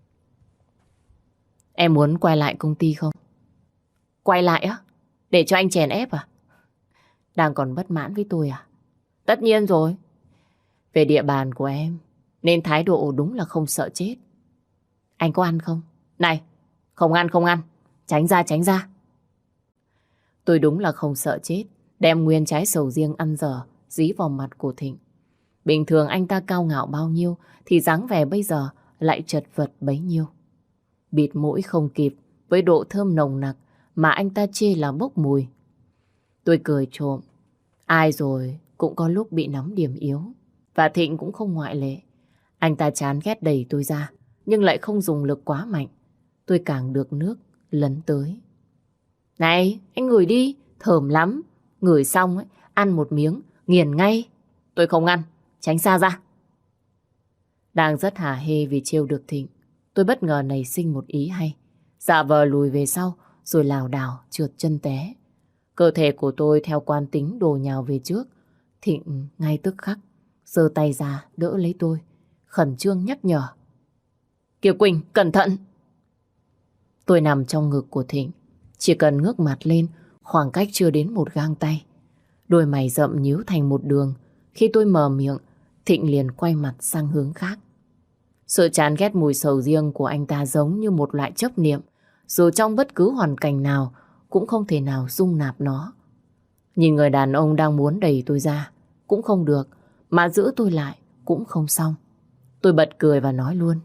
Em muốn quay lại công ty không? Quay lại á? Để cho anh chèn ép à? Đang còn bất mãn với tôi à? Tất nhiên rồi. Về địa bàn của em, nên thái độ đúng là không sợ chết. Anh có ăn không? Này, không ăn không ăn. Tránh ra tránh ra. Tôi đúng là không sợ chết. Đem nguyên trái sầu riêng ăn dở dí vào mặt của Thịnh. Bình thường anh ta cao ngạo bao nhiêu thì dáng vẻ bây giờ lại chật vật bấy nhiêu. Bịt mũi không kịp với độ thơm nồng nặc mà anh ta chê là bốc mùi. Tôi cười trộm. Ai rồi cũng có lúc bị nắm điểm yếu. Và Thịnh cũng không ngoại lệ. Anh ta chán ghét đẩy tôi ra, nhưng lại không dùng lực quá mạnh. Tôi càng được nước lấn tới. Này, anh ngửi đi, thơm lắm. Ngửi xong ấy, ăn một miếng, nghiền ngay. Tôi không ăn, tránh xa ra. Đang rất hả hê vì trêu được Thịnh, tôi bất ngờ nảy sinh một ý hay. Giả vờ lùi về sau, rồi lảo đảo trượt chân té. Cơ thể của tôi theo quán tính đổ nhào về trước. Thịnh ngay tức khắc giơ tay ra đỡ lấy tôi, khẩn trương nhắc nhở. Kìa Quỳnh, cẩn thận. Tôi nằm trong ngực của Thịnh. Chỉ cần ngước mặt lên, khoảng cách chưa đến một gang tay. Đôi mày rậm nhíu thành một đường. Khi tôi mở miệng, Thịnh liền quay mặt sang hướng khác. Sự chán ghét mùi sầu riêng của anh ta giống như một loại chấp niệm. Dù trong bất cứ hoàn cảnh nào cũng không thể nào dung nạp nó. Nhìn người đàn ông đang muốn đẩy tôi ra cũng không được, mà giữ tôi lại cũng không xong. Tôi bật cười và nói luôn.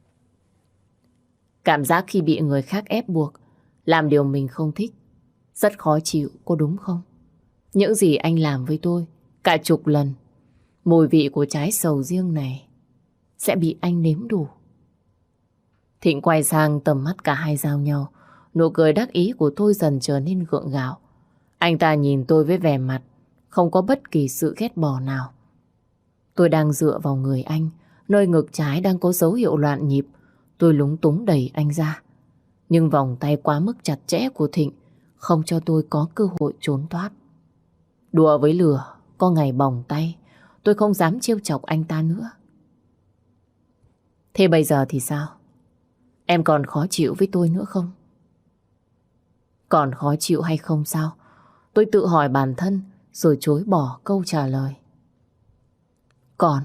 Cảm giác khi bị người khác ép buộc làm điều mình không thích rất khó chịu, có đúng không? Những gì anh làm với tôi cả chục lần, mùi vị của trái sầu riêng này sẽ bị anh nếm đủ. Thịnh quay sang, tầm mắt cả hai giao nhau. Nụ cười đắc ý của tôi dần trở nên gượng gạo. Anh ta nhìn tôi với vẻ mặt không có bất kỳ sự ghét bỏ nào. Tôi đang dựa vào người anh, nơi ngực trái đang có dấu hiệu loạn nhịp. Tôi lúng túng đẩy anh ra. Nhưng vòng tay quá mức chặt chẽ của Thịnh không cho tôi có cơ hội trốn thoát. Đùa với lửa, có ngày bỏng tay. Tôi không dám trêu chọc anh ta nữa. Thế bây giờ thì sao? Em còn khó chịu với tôi nữa không? Còn khó chịu hay không sao? Tôi tự hỏi bản thân rồi chối bỏ câu trả lời. Còn.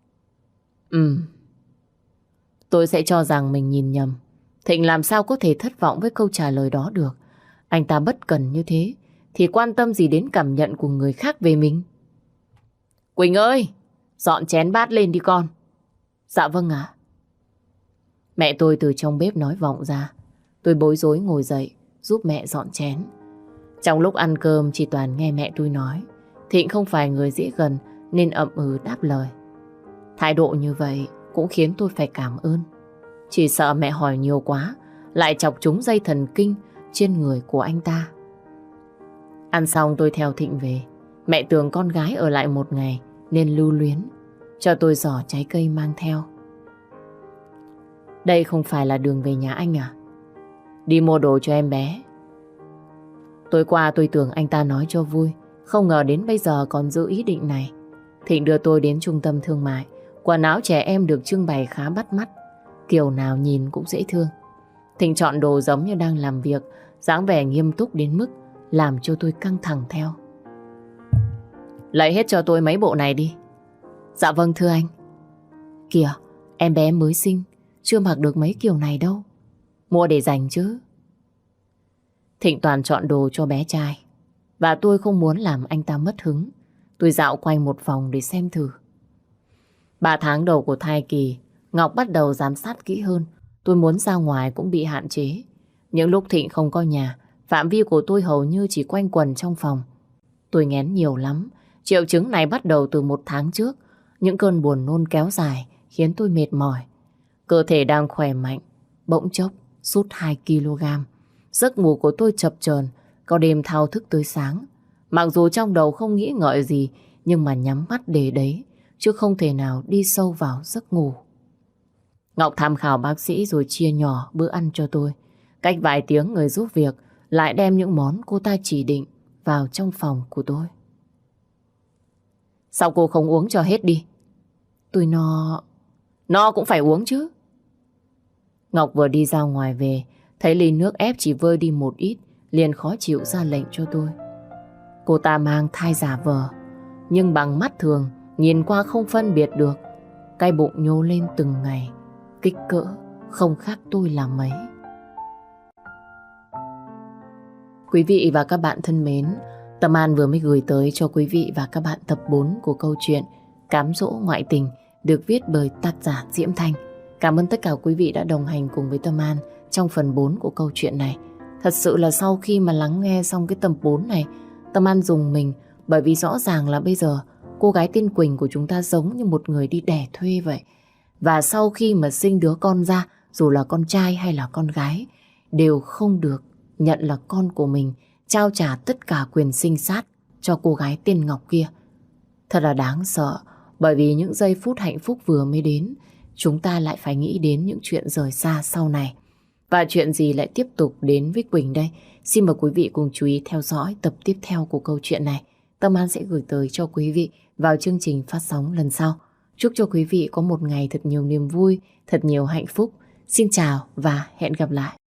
Tôi sẽ cho rằng mình nhìn nhầm. Thịnh làm sao có thể thất vọng với câu trả lời đó được. Anh ta bất cần như thế thì quan tâm gì đến cảm nhận của người khác về mình. Quỳnh ơi, dọn chén bát lên đi con. Dạ vâng ạ. Mẹ tôi từ trong bếp nói vọng ra. Tôi bối rối ngồi dậy giúp mẹ dọn chén. Trong lúc ăn cơm chỉ toàn nghe mẹ tôi nói. Thịnh không phải người dễ gần nên ậm ừ đáp lời. Thái độ như vậy cũng khiến tôi phải cảm ơn. Chỉ sợ mẹ hỏi nhiều quá lại chọc trúng dây thần kinh trên người của anh ta. Ăn xong tôi theo Thịnh về. Mẹ tưởng con gái ở lại một ngày nên lưu luyến, cho tôi giỏ trái cây mang theo. Đây không phải là đường về nhà anh à? Đi mua đồ cho em bé. Tối qua tôi tưởng anh ta nói cho vui, không ngờ đến bây giờ còn giữ ý định này. Thịnh đưa tôi đến trung tâm thương mại. Quần áo trẻ em được trưng bày khá bắt mắt, kiểu nào nhìn cũng dễ thương. Thịnh chọn đồ giống như đang làm việc, dáng vẻ nghiêm túc đến mức làm cho tôi căng thẳng theo. Lấy hết cho tôi mấy bộ này đi. Dạ vâng thưa anh. Kìa, em bé mới sinh, chưa mặc được mấy kiểu này đâu. Mua để dành chứ. Thịnh toàn chọn đồ cho bé trai, và tôi không muốn làm anh ta mất hứng. Tôi dạo quanh một vòng để xem thử. 3 tháng đầu của thai kỳ, Ngọc bắt đầu giám sát kỹ hơn. Tôi muốn ra ngoài cũng bị hạn chế. Những lúc Thịnh không có nhà, phạm vi của tôi hầu như chỉ quanh quẩn trong phòng. Tôi nghén nhiều lắm. Triệu chứng này bắt đầu từ 1 tháng trước. Những cơn buồn nôn kéo dài khiến tôi mệt mỏi. Cơ thể đang khỏe mạnh, bỗng chốc sút 2 kg. Giấc ngủ của tôi chập chờn, có đêm thao thức tới sáng. Mặc dù trong đầu không nghĩ ngợi gì, nhưng mà nhắm mắt để đấy, chứ không thể nào đi sâu vào giấc ngủ. Ngọc tham khảo bác sĩ rồi chia nhỏ bữa ăn cho tôi. Cách vài tiếng người giúp việc lại đem những món cô ta chỉ định vào trong phòng của tôi. Sao cô không uống cho hết đi? Tôi no cũng phải uống chứ. Ngọc vừa đi ra ngoài về, thấy ly nước ép chỉ vơi đi một ít, liền khó chịu ra lệnh cho tôi. Cô ta mang thai giả vờ, nhưng bằng mắt thường nhìn qua không phân biệt được. Cái bụng nhô lên từng ngày, kích cỡ không khác tôi là mấy. Quý vị và các bạn thân mến, Tâm An vừa mới gửi tới cho quý vị và các bạn tập 4 của câu chuyện Cám dỗ ngoại tình, được viết bởi tác giả Diễm Thanh. Cảm ơn tất cả quý vị đã đồng hành cùng với Tâm An trong phần 4 của câu chuyện này. Thật sự là sau khi mà lắng nghe xong cái tập 4 này, Tâm An rùng mình, bởi vì rõ ràng là bây giờ cô gái tên Quỳnh của chúng ta giống như một người đi đẻ thuê vậy. Và sau khi mà sinh đứa con ra, dù là con trai hay là con gái, đều không được nhận là con của mình, trao trả tất cả quyền sinh sát cho cô gái tên Ngọc kia. Thật là đáng sợ, bởi vì những giây phút hạnh phúc vừa mới đến, chúng ta lại phải nghĩ đến những chuyện rời xa sau này. Và chuyện gì lại tiếp tục đến với Quỳnh đây? Xin mời quý vị cùng chú ý theo dõi tập tiếp theo của câu chuyện này. Tâm An sẽ gửi tới cho quý vị vào chương trình phát sóng lần sau. Chúc cho quý vị có một ngày thật nhiều niềm vui, thật nhiều hạnh phúc. Xin chào và hẹn gặp lại.